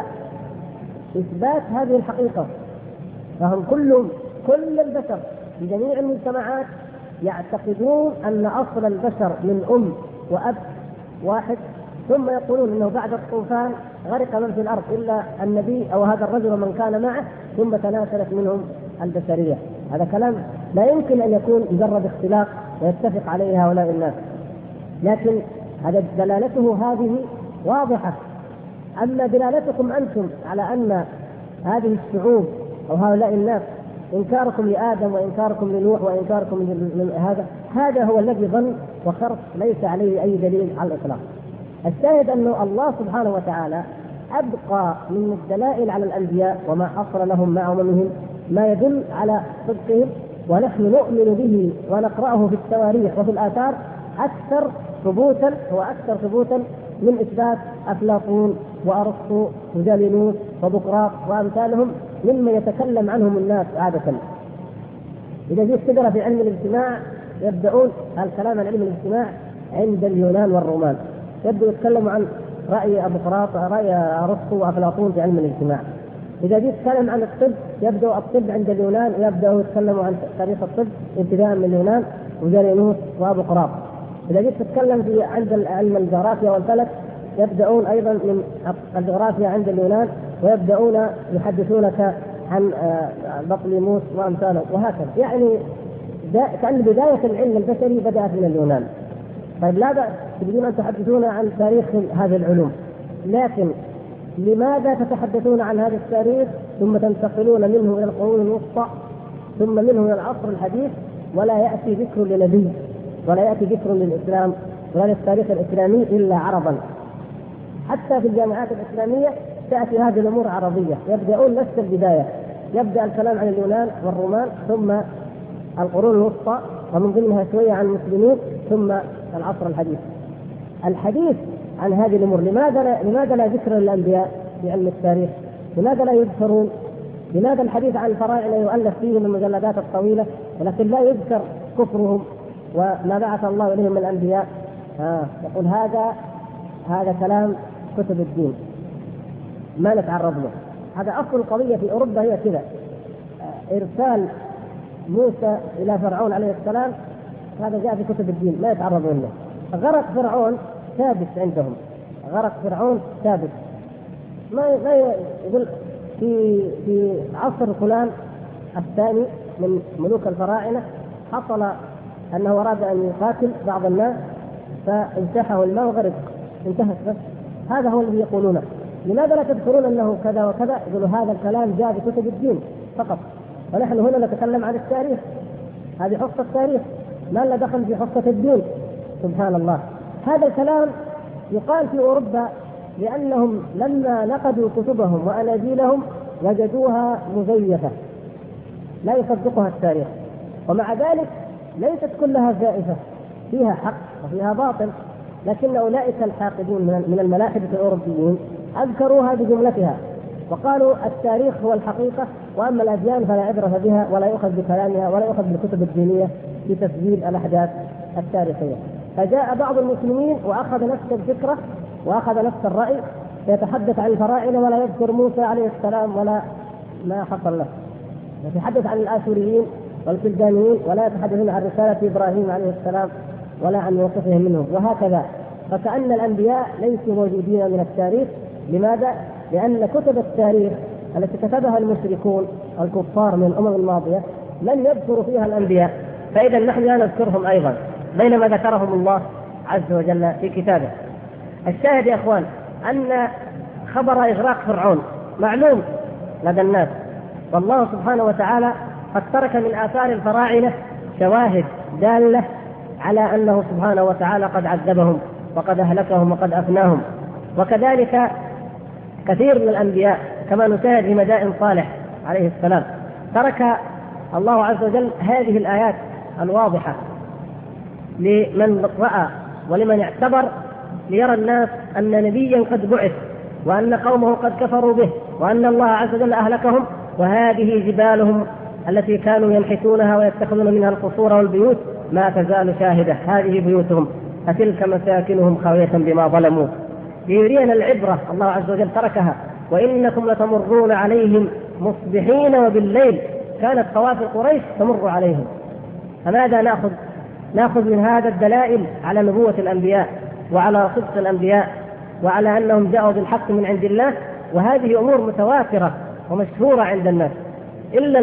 إثبات هذه الحقيقة، فهم كل البشر في جميع المجتمعات يعتقدون أن أصل البشر من أم وأب واحد، ثم يقولون أنه بعد الطوفان غرق من في الأرض إلا النبي أو هذا الرجل ومن كان معه، ثم تناسلت منهم البشرية. هذا كلام لا يمكن أن يكون مجرد اختلاق ويتفق عليه هؤلاء الناس، لكن هذا دلالته هذه واضحة. أما دلالتكم أنتم على أن هذه الشعوب أو هؤلاء الناس إنكاركم لآدم وإنكاركم لنوح وإنكاركم هذا هو الذي ظن وخرف، ليس عليه أي دليل على الإطلاق. الشاهد أن الله سبحانه وتعالى أبقى من الدلائل على الأنبياء وما حصل لهم مع أممهم ما يدل على صدقهم، ونحن نؤمن به ونقرأه في التواريخ وفي الآثار أكثر ثبوتا من إثبات أفلاطون وأرسطو وجالينوس وبقراط وأمثالهم مما يتكلم عنهم الناس عادة. إذا جيت تقرأ في علم الاجتماع يبدأون الكلام عن علم الاجتماع عند اليونان والرومان، يبدأوا يتكلموا عن رأي بقراط، رأي أرسطو وأفلاطون في علم الاجتماع. إذا جيت تتكلم عن الطب يبدأ الطب عند اليونان، يبدأوا يتكلموا عن تاريخ الطب ابتداء من اليونان وجالينوس وبقراط. إذا جيت تتكلم في عند علم الجغرافيا والفلك يبدأون أيضا من الجغرافيا عند اليونان، ويبدأون يحدثونك عن بطليموس وأمثاله، وهكذا. يعني كأن بداية العلم البشري بدأت من اليونان. طيب لا بأس تريدون أن تحدثون عن تاريخ هذه العلوم، لكن لماذا تتحدثون عن هذا التاريخ ثم تنتقلون منه إلى القرون الوسطى ثم منه إلى العصر الحديث، ولا يأتي ذكر لنبي ولا يأتي ذكر للإسلام ولا للتاريخ الإسلامي إلا عربا؟ حتى في الجامعات الإسلامية تأتي هذه الأمور عربية، يبدأون نفس البداية، يبدأ الكلام عن اليونان والرومان ثم القرون الوسطى ومن ضمنها شوية عن المسلمين ثم العصر الحديث. الحديث عن هذه الأمور لماذا لا ذكر للأنبياء في علم التاريخ؟ لماذا لا يذكرون؟ لماذا الحديث عن الفراعنة يؤلف فيه من المجلدات الطويلة ولكن لا يذكر كفرهم وما بعث الله إليهم من الأنبياء؟ يقول هذا كلام كتب الدين ما نتعرض له. هذا أصل القضية في أوروبا هي كذا، إرسال موسى إلى فرعون عليه السلام هذا جاء في كتب الدين ما يتعرضون له. غرق فرعون ثابت عندهم، غرق فرعون ثابت، ما يقول في عصر فلان الثاني من ملوك الفراعنة حصل أنه أراد أن يقاتل بعض الناس فانتحه الماء وغرق، انتهت بس. هذا هو الذي يقولونه. لماذا لا تذكرون أنه كذا وكذا؟ يقولوا هذا الكلام جاء في كتب الدين فقط، ونحن هنا نتكلم عن التاريخ، هذه حصة التاريخ ما لنا دخل في حصة الدين. سبحان الله. هذا الكلام يقال في أوروبا لأنهم لما نقدوا كتبهم وأناجيلهم وجدوها مزيفة لا يصدقها التاريخ، ومع ذلك ليست كلها زائفة، فيها حق وفيها باطل، لكن أولئك الحاقدون من الملاحدة الأوروبيين أذكروها بجملتها وقالوا التاريخ هو الحقيقة، وأما الأديان فلا عبرة بها ولا يؤخذ بكلامها ولا يؤخذ بالكتب الدينية في تسجيل الأحداث التاريخية. فجاء بعض المسلمين وأخذ نفس الفكرة وأخذ نفس الرأي، يتحدث عن الفراعنة ولا يذكر موسى عليه السلام ولا ما حصل له، يتحدث عن الآشوريين والكلدانيين ولا يتحدثون عن رسالة إبراهيم عليه السلام ولا عن موقفهم منهم، وهكذا. فكأن الأنبياء ليسوا موجودين من التاريخ. لماذا؟ لأن كتب التاريخ التي كتبها المشركون الكفار من الأمم الماضية لم يذكروا فيها الأنبياء، فإذا نحن لا نذكرهم أيضا بينما ذكرهم الله عز وجل في كتابه. الشاهد يا أخوان أن خبر إغراق فرعون معلوم لدى الناس، والله سبحانه وتعالى قد ترك من آثار الفراعنة شواهد دالة على أنه سبحانه وتعالى قد عذبهم وقد أهلكهم وقد أفناهم. وكذلك كثير من الأنبياء كما نشاهد في مدائن صالح عليه السلام ترك الله عز وجل هذه الآيات الواضحة لمن رأى ولمن اعتبر، ليرى الناس أن نبيا قد بعث وأن قومه قد كفروا به وأن الله عز وجل أهلكهم، وهذه جبالهم التي كانوا ينحتونها ويتخذون منها القصور والبيوت ما تزال شاهدة، هذه بيوتهم فتلك مساكنهم خاوية بما ظلموا. ليرينا العبرة الله عز وجل تركها، وإنكم لتمرون عليهم مصبحين وبالليل، كانت قوافل قريش تمر عليهم. فماذا نأخذ من هذا الدلائل على نبوة الأنبياء وعلى صدق الأنبياء وعلى أنهم جاءوا بالحق من عند الله، وهذه أمور متواترة ومشهورة عند الناس، إلا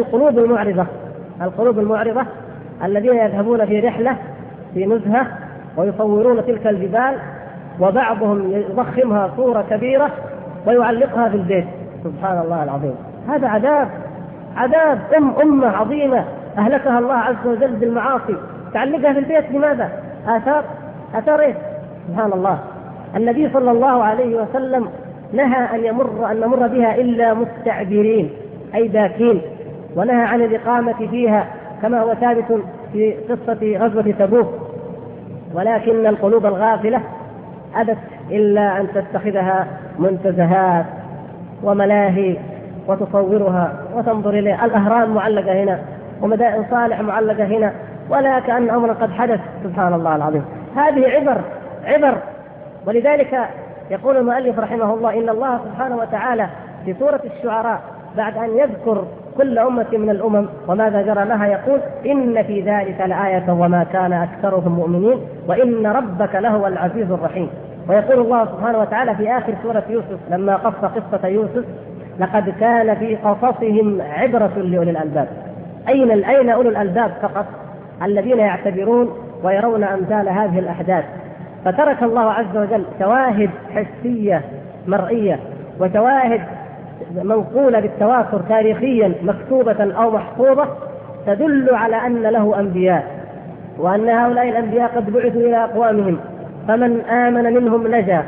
القلوب المعرضة الذين يذهبون في رحلة في نزهة ويصورون تلك الجبال، وبعضهم يضخمها صورة كبيرة ويعلقها في البيت. سبحان الله العظيم، هذا عذاب أمة عظيمة أهلكها الله عز وجل بالمعاصي، تعلقها في البيت لماذا؟ آثار إيه؟ سبحان الله. النبي صلى الله عليه وسلم نهى أن نمر بها إلا مستعبرين أي باكين، ونهى عن الإقامة فيها كما هو ثابت في قصة غزوة تبوك. ولكن القلوب الغافلة أبت إلا أن تتخذها منتزهات وملاهي وتصورها وتنظر إليها، الأهرام معلقة هنا ومدائن صالح معلقة هنا، ولا كأن أمر قد حدث. سبحان الله العظيم، هذه عبر. ولذلك يقول المؤلف رحمه الله إن الله سبحانه وتعالى في سورة الشعراء بعد أن يذكر كل أمة من الأمم وماذا جرى لها يقول إن في ذلك لآية وما كان أكثرهم مؤمنين وإن ربك لهو العزيز الرحيم. ويقول الله سبحانه وتعالى في آخر سورة يوسف لما قص قصة يوسف لقد كان في قصصهم عبرة لأولي الألباب. أين أولو الألباب فقط؟ الذين يعتبرون ويرون أمثال هذه الأحداث. فترك الله عز وجل شواهد حسية مرئية وشواهد منقولة بالتواتر تاريخيا مكتوبة أو محفوظة تدل على أن له أنبياء، وأن هؤلاء الأنبياء قد بعثوا إلى أقوامهم، فمن آمن منهم نجا،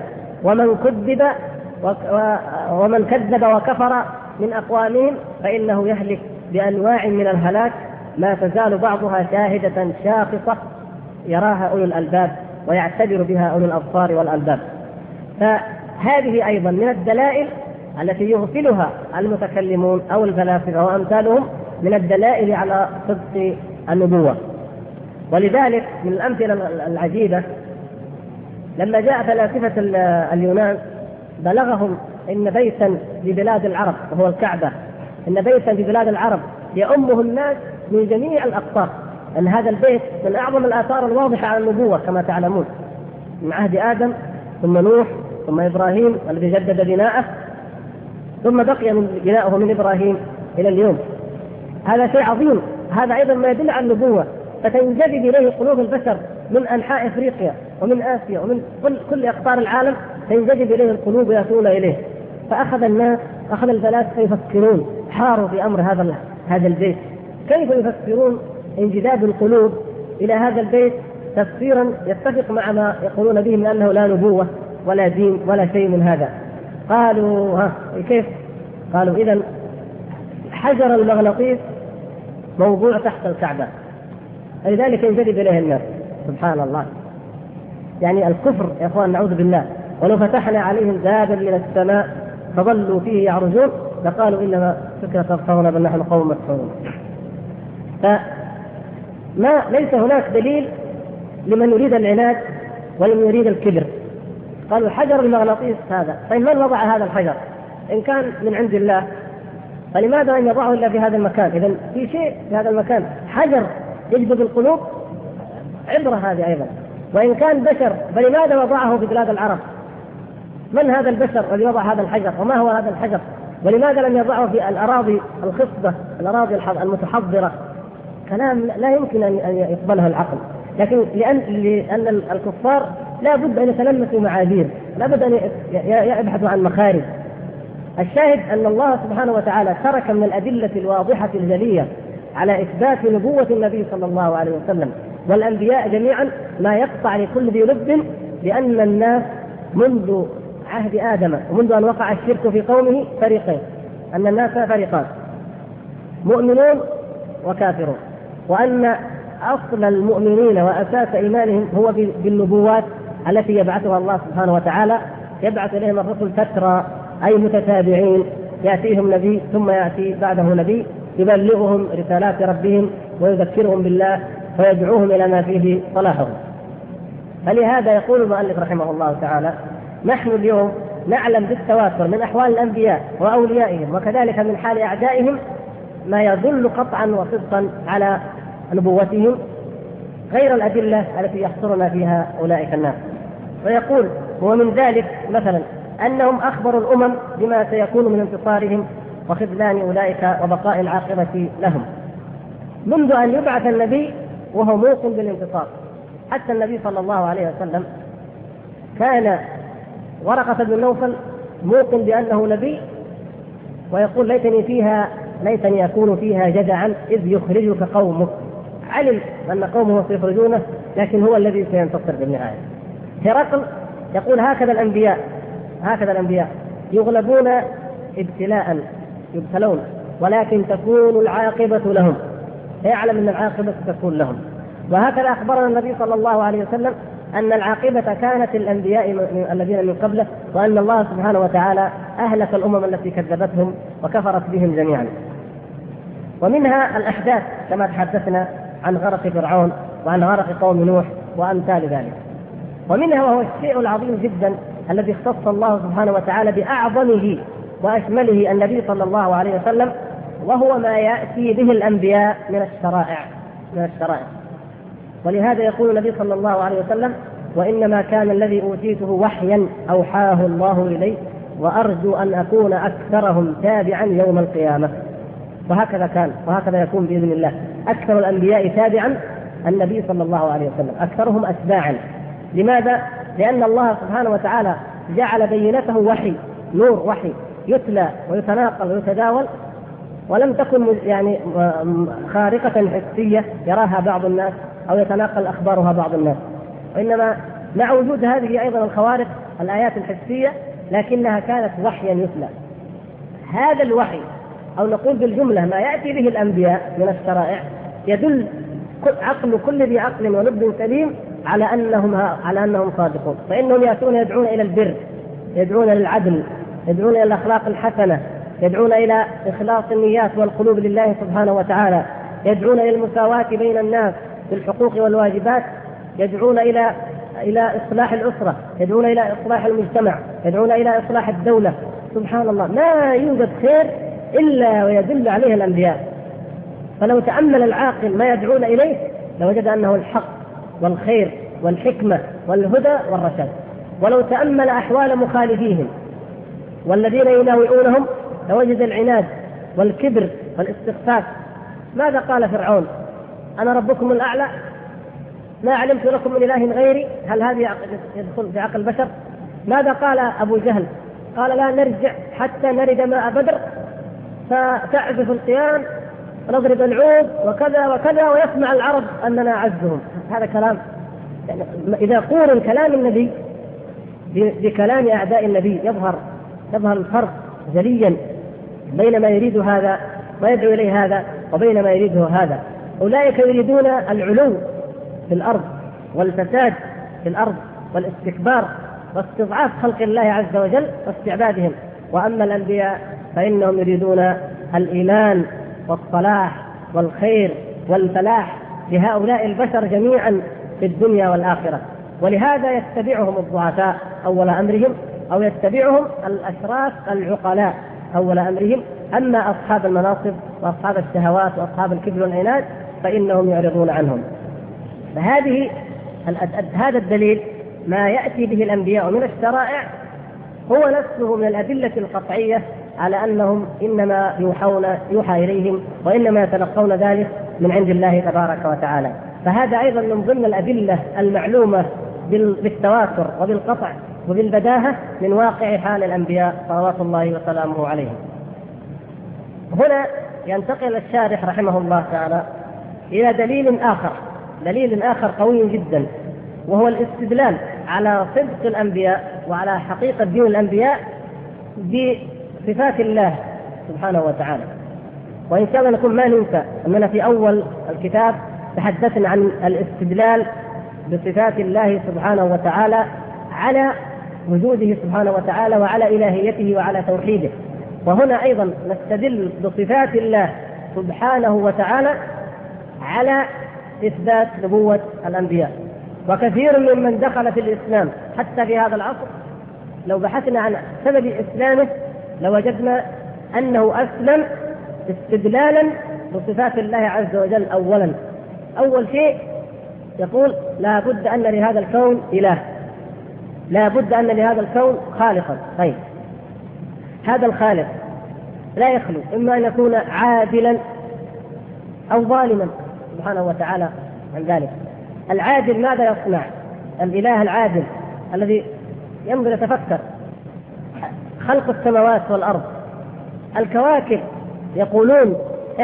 ومن كذب وكفر من أقوامهم فإنه يهلك بأنواع من الهلاك ما تزال بعضها شاهدة شاخصة يراها أولو الألباب ويعتبر بها أولو الأبصار والألباب. فهذه أيضا من الدلائل التي يغفلها المتكلمون أو الفلاسفة وأمثالهم من الدلائل على صدق النبوة. ولذلك من الأمثلة العجيبة لما جاء فلاسفة اليونان بلغهم إن بيتا ببلاد العرب وهو الكعبة، إن بيتا ببلاد العرب يؤمه الناس من جميع الأقطار، أن هذا البيت من أعظم الآثار الواضحة على النبوة كما تعلمون، من عهد آدم ثم نوح ثم إبراهيم الذي جدد بناءه، ثم بقي من بناؤه من إبراهيم إلى اليوم. هذا شيء عظيم، هذا أيضا ما يدل على النبوة. فتنجذب إليه قلوب البشر من أنحاء إفريقيا ومن آسيا ومن كل أقطار العالم، تنجذب إليه القلوب ويأتون إليه. فأخذ الناس الفلاسفة يفكرون، حاروا في أمر هذا البيت، كيف يفسرون انجذاب القلوب إلى هذا البيت تفسيرا يتفق مع ما يقولون به من أنه لا نبوة ولا دين ولا شيء من هذا. قالوا كيف؟ قالوا إذن حجر المغناطيس موضوع تحت الكعبة، لذلك ينجذب إليه الناس. سبحان الله، يعني الكفر يا أخوان نعوذ بالله ولو فتحنا عليهم بابا من السماء فظلوا فيه يعرجون لقالوا إنما فكرة أبصارنا بل نحن قوم مسحورون. ليس هناك دليل لمن يريد العناد ولمن يريد الكبر. قالوا الحجر المغناطيس هذا، طيب من وضع هذا الحجر؟ إن كان من عند الله فلماذا لم يضعه إلا في هذا المكان؟ إذن في شيء في هذا المكان، حجر يجذب القلوب، عبرة هذه أيضا. وإن كان بشر فلماذا وضعه في بلاد العرب؟ من هذا البشر الذي وضع هذا الحجر؟ وما هو هذا الحجر؟ ولماذا لم يضعه في الأراضي الخصبة، الأراضي المتحضرة؟ كلام لا يمكن أن يقبله العقل. لكن لأن الكفار لا بد أن يتلمسوا معاذير، لا بد أن يبحثوا عن مخارج. الشاهد أن الله سبحانه وتعالى ترك من الأدلة الواضحة الجلية على إثبات نبوة النبي صلى الله عليه وسلم والأنبياء جميعا ما يقطع لكل ذي لب بأن الناس منذ عهد آدم ومنذ أن وقع الشرك في قومه فريقين، أن الناس فريقان، مؤمنون وكافرون، وأن أصل المؤمنين وأساس إيمانهم هو بالنبوات التي يبعثها الله سبحانه وتعالى، يبعث إليهم الرسل فترة أي متتابعين، يأتيهم نبي ثم يأتي بعده نبي يبلغهم رسالات ربهم ويذكرهم بالله ويدعوهم إلى ما فيه صلاحهم. فلهذا يقول المؤلف رحمه الله تعالى: نحن اليوم نعلم بالتواتر من أحوال الأنبياء وأوليائهم وكذلك من حال أعدائهم ما يدل قطعا وصدقا على نبوتهم غير الأدلة التي يحصرنا فيها أولئك الناس. ويقول ومن ذلك مثلا أنهم أخبروا الأمم بما سيكون من انتصارهم وخذلان أولئك وبقاء العاقبة لهم، منذ أن يبعث النبي وهو موقن بالانتصار. حتى النبي صلى الله عليه وسلم كان ورقة بن نوفل موقن بأنه نبي، ويقول ليتني أكون فيها جدعا إذ يخرجك قومك. علم أن قومه سيخرجونه لكن هو الذي سينتصر بالنهاية. هرقل يقول هكذا الأنبياء يغلبون ابتلاء، يبتلون، ولكن تكون العاقبة لهم، يعلم أن العاقبة تكون لهم. وهكذا أخبرنا النبي صلى الله عليه وسلم أن العاقبة كانت الأنبياء الذين من قبله، وأن الله سبحانه وتعالى أهلك الأمم التي كذبتهم وكفرت بهم جميعا. ومنها الأحداث كما تحدثنا عن غرق فرعون وعن غرق قوم نوح وأمثال ذلك. ومنها وهو الشيء العظيم جدا الذي اختص الله سبحانه وتعالى بأعظمه وأشمله النبي صلى الله عليه وسلم، وهو ما يأتي به الأنبياء من الشرائع. ولهذا يقول النبي صلى الله عليه وسلم: وإنما كان الذي أوتيته وحيا أوحاه الله إلي وأرجو أن أكون أكثرهم تابعا يوم القيامة. وهكذا كان وهكذا يكون بإذن الله. أكثر الأنبياء تابعا النبي صلى الله عليه وسلم، أكثرهم أتباعا. لماذا؟ لأن الله سبحانه وتعالى جعل بينته وحي، نور وحي يتلى ويتناقل ويتداول، ولم تكن خارقة حسية يراها بعض الناس أو يتناقل أخبارها بعض الناس، وإنما مع وجود هذه أيضا الخوارق الآيات الحسية لكنها كانت وحيا يتلى. هذا الوحي أو نقول بالجملة ما يأتي به الأنبياء من الشرائع يدل عقل كل ذي عقل ولب سليم على أنهم صادقون. فإنهم يأتون يدعون إلى البر، يدعون للعدل، يدعون إلى الأخلاق الحسنة، يدعون إلى إخلاص النيات والقلوب لله سبحانه وتعالى، يدعون إلى المساواة بين الناس في الحقوق والواجبات، يدعون إلى إصلاح الأسرة، يدعون إلى إصلاح المجتمع، يدعون إلى إصلاح الدولة. سبحان الله، ما يوجد خير إلا ويدل عليه الأنبياء. فلو تأمل العاقل ما يدعون إليه لوجد أنه الحق والخير والحكمة والهدى والرشاد. ولو تأمل أحوال مخالفيهم والذين يناوئونهم لوجد العناد والكبر والاستخفاف. ماذا قال فرعون؟ أنا ربكم الأعلى ما علمت لكم من إله غيري. هل هذه يدخل في عقل البشر؟ ماذا قال أبو جهل؟ قال لا نرجع حتى نرد ماء بدر فتعزف القيان ونضرب العود وكذا وكذا ويسمع العرب أننا عزهم. هذا كلام يعني إذا قورن كلام النبي بكلام أعداء النبي يظهر الفرق جليا بين ما يريد هذا ويدعو إليه هذا وبين ما يريده هذا. أولئك يريدون العلو في الأرض والفساد في الأرض والاستكبار واستضعاف خلق الله عز وجل واستعبادهم. وأما الأنبياء فإنهم يريدون الإيمان والصلاح والخير والفلاح لهؤلاء البشر جميعا في الدنيا والآخرة، ولهذا يتبعهم الضعفاء أول أمرهم، أو يتبعهم الأشراف العقلاء أول أمرهم. أما أصحاب المناصب وأصحاب الشهوات وأصحاب الكبر والعناد فإنهم يعرضون عنهم. هذا الدليل ما يأتي به الأنبياء من الشرائع هو نفسه من الأدلة القطعية على أنهم إنما يوحى إليهم وإنما يتلقون ذلك من عند الله تبارك وتعالى. فهذا أيضا من ضمن الأدلة المعلومة بالتواتر وبالقطع وبالبداهة من واقع حال الأنبياء صلوات الله وسلامه عليهم. هنا ينتقل الشارح رحمه الله تعالى إلى دليل آخر قوي جدا، وهو الاستدلال على صدق الأنبياء وعلى حقيقة دين الأنبياء بصفات الله سبحانه وتعالى. وإن شاء الله نكون ما ننسى أننا في أول الكتاب تحدثنا عن الاستدلال بصفات الله سبحانه وتعالى على وجوده سبحانه وتعالى وعلى إلهيته وعلى توحيده. وهنا أيضا نستدل بصفات الله سبحانه وتعالى على إثبات نبوة الأنبياء. وكثير ممن دخل في الإسلام حتى في هذا العصر لو بحثنا عن سبب إسلامه لوجدنا أنه أسلم استدلالا بصفات الله عز وجل. أول شيء يقول لا بد أن لهذا الكون إله، لا بد أن لهذا الكون خالقا. طيب هذا الخالق لا يخلو إما أن يكون عادلا أو ظالما سبحانه وتعالى عن ذلك. العادل ماذا يصنع؟ الإله العادل الذي ينظر يتفكر خلق السماوات والأرض. الكواكب يقولون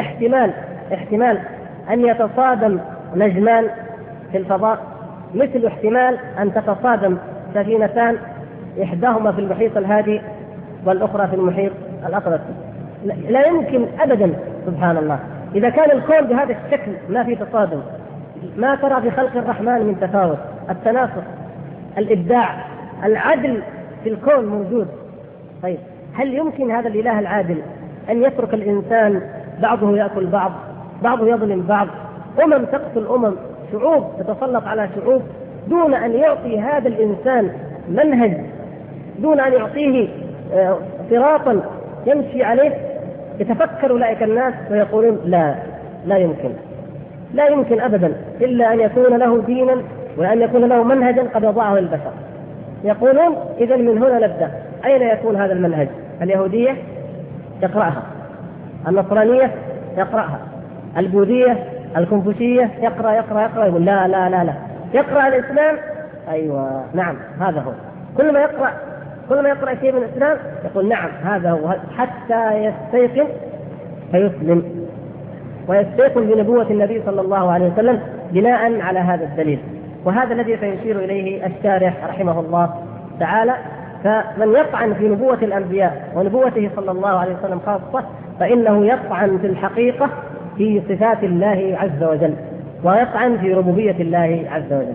احتمال أن يتصادم نجمان في الفضاء مثل احتمال أن تتصادم سفينتان إحداهما في المحيط الهادي والأخرى في المحيط الأطلسي. لا يمكن أبدا سبحان الله. إذا كان الكون بهذا الشكل ما في تصادم، ما ترى في خلق الرحمن من تفاوت، التناسق، الإبداع، العدل في الكون موجود. طيب هل يمكن هذا الإله العادل أن يترك الإنسان بعضه يأكل بعضه يظلم بعض، تقتل شعوب تتسلط على شعوب دون أن يعطي هذا الإنسان منهج، دون أن يعطيه صراطا يمشي عليه؟ يتفكر أولئك الناس ويقولون لا يمكن أبدا إلا أن يكون له دينا وأن يكون له منهجا قد وضعه البشر. يقولون إذا من هنا نبدأ. أين يكون هذا المنهج؟ اليهودية يقرأها، النصرانية يقرأها، البوذية الكونفوشية يقرأ يقول لا يقرأ الإسلام. أيوة نعم هذا هو. كل ما يقرأ شيء من الإسلام يقول نعم هذا هو، حتى يستيقن فيسلم ويستيقن بنبوة النبي صلى الله عليه وسلم بناء على هذا الدليل. وهذا الذي سيشير إليه الشارح رحمه الله تعالى. فمن يطعن في نبوة الأنبياء ونبوته صلى الله عليه وسلم خاصة فإنه يطعن في الحقيقة في صفات الله عز وجل، ويطعن في ربوبية الله عز وجل.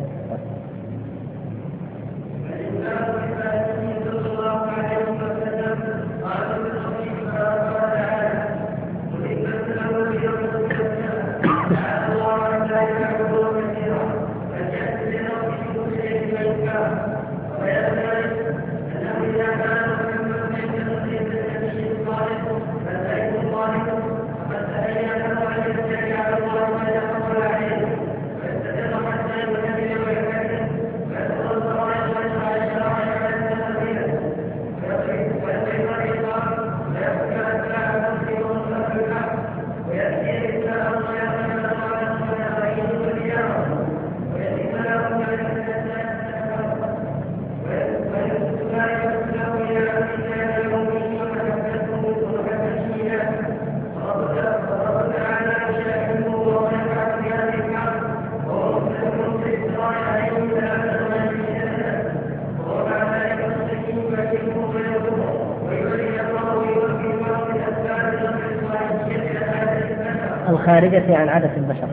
الخارجة عن عادة البشر.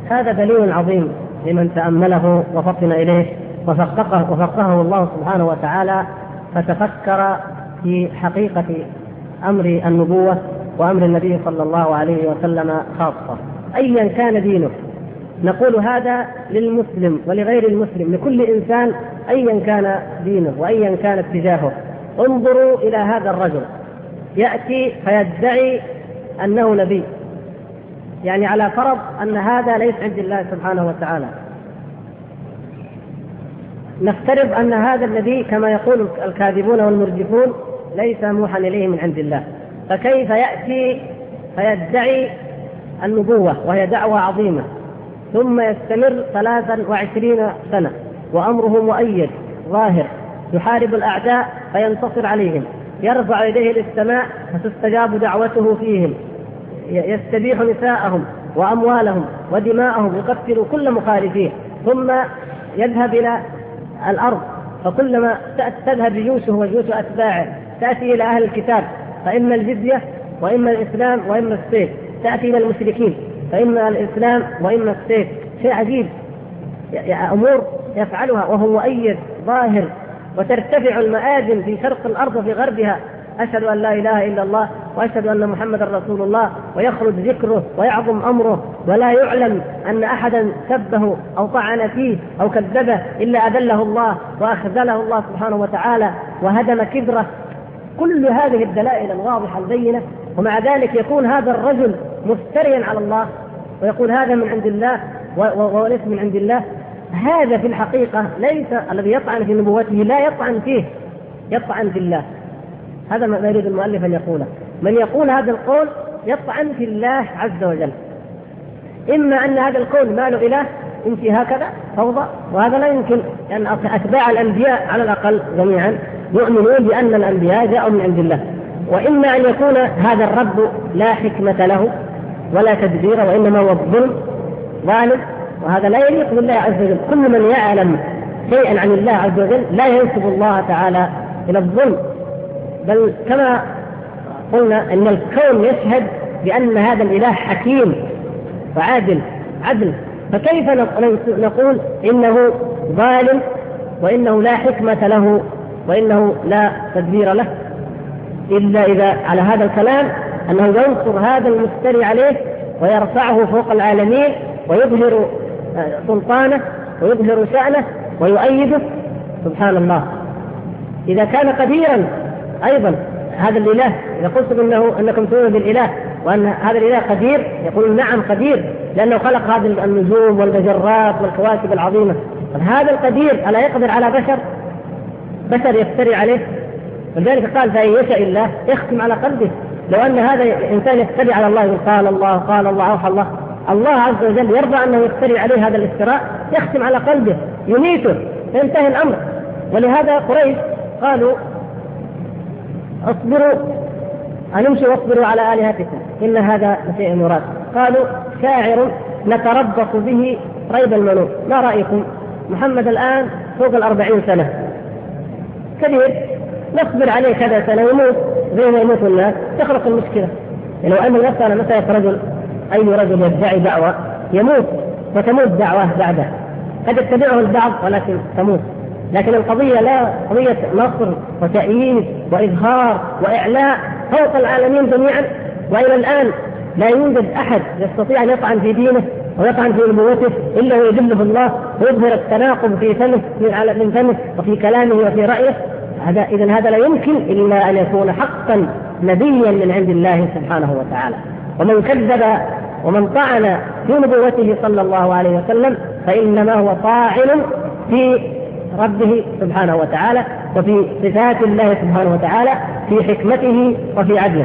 هذا دليل عظيم لمن تأمله وفطن إليه وفقهه الله سبحانه وتعالى، فتفكر في حقيقة أمر النبوة وأمر النبي صلى الله عليه وسلم خاصة أيا كان دينه. نقول هذا للمسلم ولغير المسلم، لكل إنسان أيا كان دينه وأيا كان اتجاهه. انظروا إلى هذا الرجل يأتي فيدعي أنه نبي، يعني على فرض أن هذا ليس عند الله سبحانه وتعالى. نفترض أن هذا النبي كما يقول الكاذبون والمرجفون ليس موحى إليه من عند الله، فكيف يأتي فيدعي النبوة وهي دعوة عظيمة، ثم يستمر 23 سنة وأمره مؤيد ظاهر، يحارب الأعداء فينتصر عليهم، يرفع يديه للسماء فتستجاب دعوته فيهم، يستبيح نساءهم وأموالهم ودماءهم، يقتل كل مخالفيه، ثم يذهب إلى الأرض، فكلما تذهب جيوشه وجيوش أتباعه تأتي إلى أهل الكتاب فإما الجزية وإما الإسلام وإما السيف، تأتي إلى المشركين فإما الإسلام وإما السيف. شيء عجيب، أمور يفعلها وهو مؤيد ظاهر، وترتفع المآذن في شرق الأرض وفي غربها، أشهد أن لا إله إلا الله وأشهد أن محمد رسول الله، ويخرج ذكره ويعظم أمره، ولا يعلم أن أحدا سبه أو طعن فيه أو كذبه إلا أذله الله وأخذله الله سبحانه وتعالى وهدم كبره. كل هذه الدلائل الواضحة البينة، ومع ذلك يكون هذا الرجل مفتريا على الله ويقول هذا من عند الله وليس من عند الله. هذا في الحقيقة ليس الذي يطعن في نبوته، لا يطعن فيه، يطعن في الله. هذا ما يريد المؤلف أن يقوله. من يقول هذا القول يطعن في الله عز وجل. إما أن هذا القول ما له إله، يمشي هكذا فوضى، وهذا لا يمكن، أن أتباع الأنبياء على الأقل جميعا يؤمنون بأن الأنبياء جاءوا من عند الله. وإما أن يكون هذا الرب لا حكمة له ولا تدبير، وإنما هو الظلم ظالم، وهذا لا يليق بالله عز وجل. كل من يعلم شيئا عن الله عز وجل لا ينسب الله تعالى إلى الظلم، بل كما قلنا أن الكون يشهد بأن هذا الإله حكيم وعادل عدل، فكيف نقول إنه ظالم وإنه لا حكمة له وإنه لا تدبير له؟ إلا إذا على هذا الكلام أنه ينصر هذا المفتري عليه ويرفعه فوق العالمين ويظهر سلطانه ويظهر شأنه ويؤيده. سبحان الله. إذا كان قديرا أيضا هذا الإله، إذا قلتم أنكم تؤمنون بالإله وأن هذا الإله قدير، يقول نعم قدير، لأنه خلق هذه النجوم والمجرات والكواكب العظيمة. هذا القدير ألا يقدر على بشر يفتري عليه؟ ولذلك قال فإن يشاء الله يختم على قلبه. لو أن هذا الإنسان يفتري على الله قال الله أوحى الله، الله عز وجل يرضى أنه يفتري عليه هذا الافتراء، يختم على قلبه يميته فينتهي الأمر. ولهذا قريش قالوا اصبروا أنمشوا واصبروا على آلهتكم إن هذا شيء مراد. قالوا شاعر نتربص به ريب المنون، ما رأيكم؟ محمد الآن فوق 40 سنة كبير، نصبر عليه كذا سنة يموت زي ما يموت الناس، تخلق المشكلة. لو أن المسألة مسألة رجل، أي رجل يدعي دعوة يموت وتموت دعوة بعده، قد يتبعه البعض ولكن تموت. لكن القضية لا قضية نصر وتأييد وإظهار وإعلاء فوق العالمين جميعا. وإلى الآن لا يوجد أحد يستطيع أن يطعن في دينه ويطعن في نبوته إلا ويجله الله ويظهر التناقض في فمه من فمه وفي كلامه وفي رأيه. إذن هذا لا يمكن إلا أن يكون حقا نبيا من عند الله سبحانه وتعالى. ومن كذب ومن طعن في نبوته صلى الله عليه وسلم فإنما هو طاعن في ربه سبحانه وتعالى وفي صفات الله سبحانه وتعالى في حكمته وفي عدله.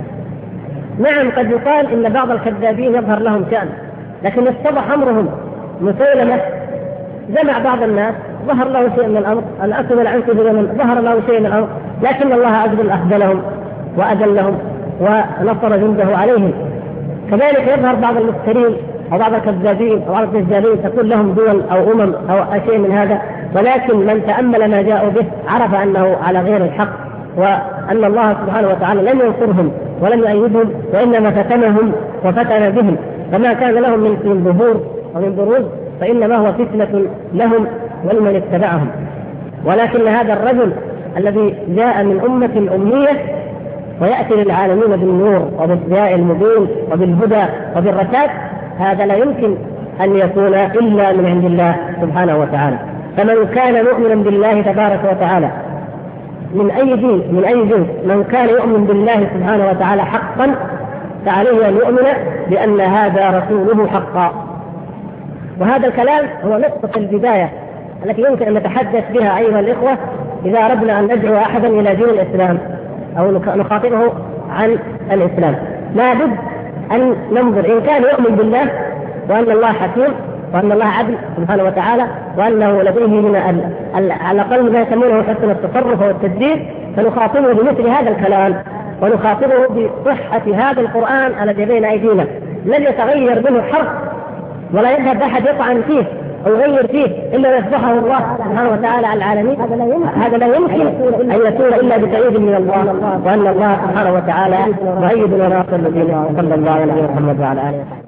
نعم قد يقال إن بعض الكذابين يظهر لهم شأن، لكن اتضح أمرهم. مسيلمة جمع بعض الناس ظهر له شيء من الأمر، الأسود العنسي ظهر له شيء من الأمر، لكن الله عز وجل أخذلهم وأذلهم ونصر جنده عليهم. كذلك يظهر بعض المفترين أو بعض الكذابين أو بعض الدجالين تكون لهم دول أو أو شيء من هذا، ولكن من تأمل ما جاءوا به عرف أنه على غير الحق، وأن الله سبحانه وتعالى لم ينصرهم ولم يؤيدهم، وإنما فتنهم وفتن بهم، فما كان لهم من ظهور ومن بروز، فإنما هو فتنة لهم ولمن اتبعهم. ولكن هذا الرجل الذي جاء من أمة أمية ويأتي للعالمين بالنور وبالضياء المبين وبالهدى وبالرشاد، هذا لا يمكن أن يكون إلا من عند الله سبحانه وتعالى. فمن كان مؤمنا بالله تبارك وتعالى من أي دين من أي جنس، من كان يؤمن بالله سبحانه وتعالى حقا فعليه أن يؤمن بأن هذا رسوله حقا. وهذا الكلام هو نقطة البداية التي يمكن أن نتحدث بها أيها الإخوة إذا أردنا أن ندعو أحدا إلى دين الإسلام أو نخاطبه عن الإسلام. لا بد أن ننظر إن كان يؤمن بالله وأن الله حكيم وأن الله عدل سبحانه وتعالى وأنه لديه من على الأقل ما يسمونه حسن التصرف والتدبير، فنخاطبه بمثل هذا الكلام ونخاطبه بصحة هذا القرآن الذي بين أيدينا لن يتغير منه حرف ولا يذهب أحد يطعن فيه أو يغير فيه إلا يصبحه الله سبحانه وتعالى على العالمين. هذا لا يمكن أن يكون إلا بتأييد من الله، وأن الله سبحانه وتعالى مؤيد وناصر لدينه. صلى الله عليه وسلم وعلى آله وصحبه.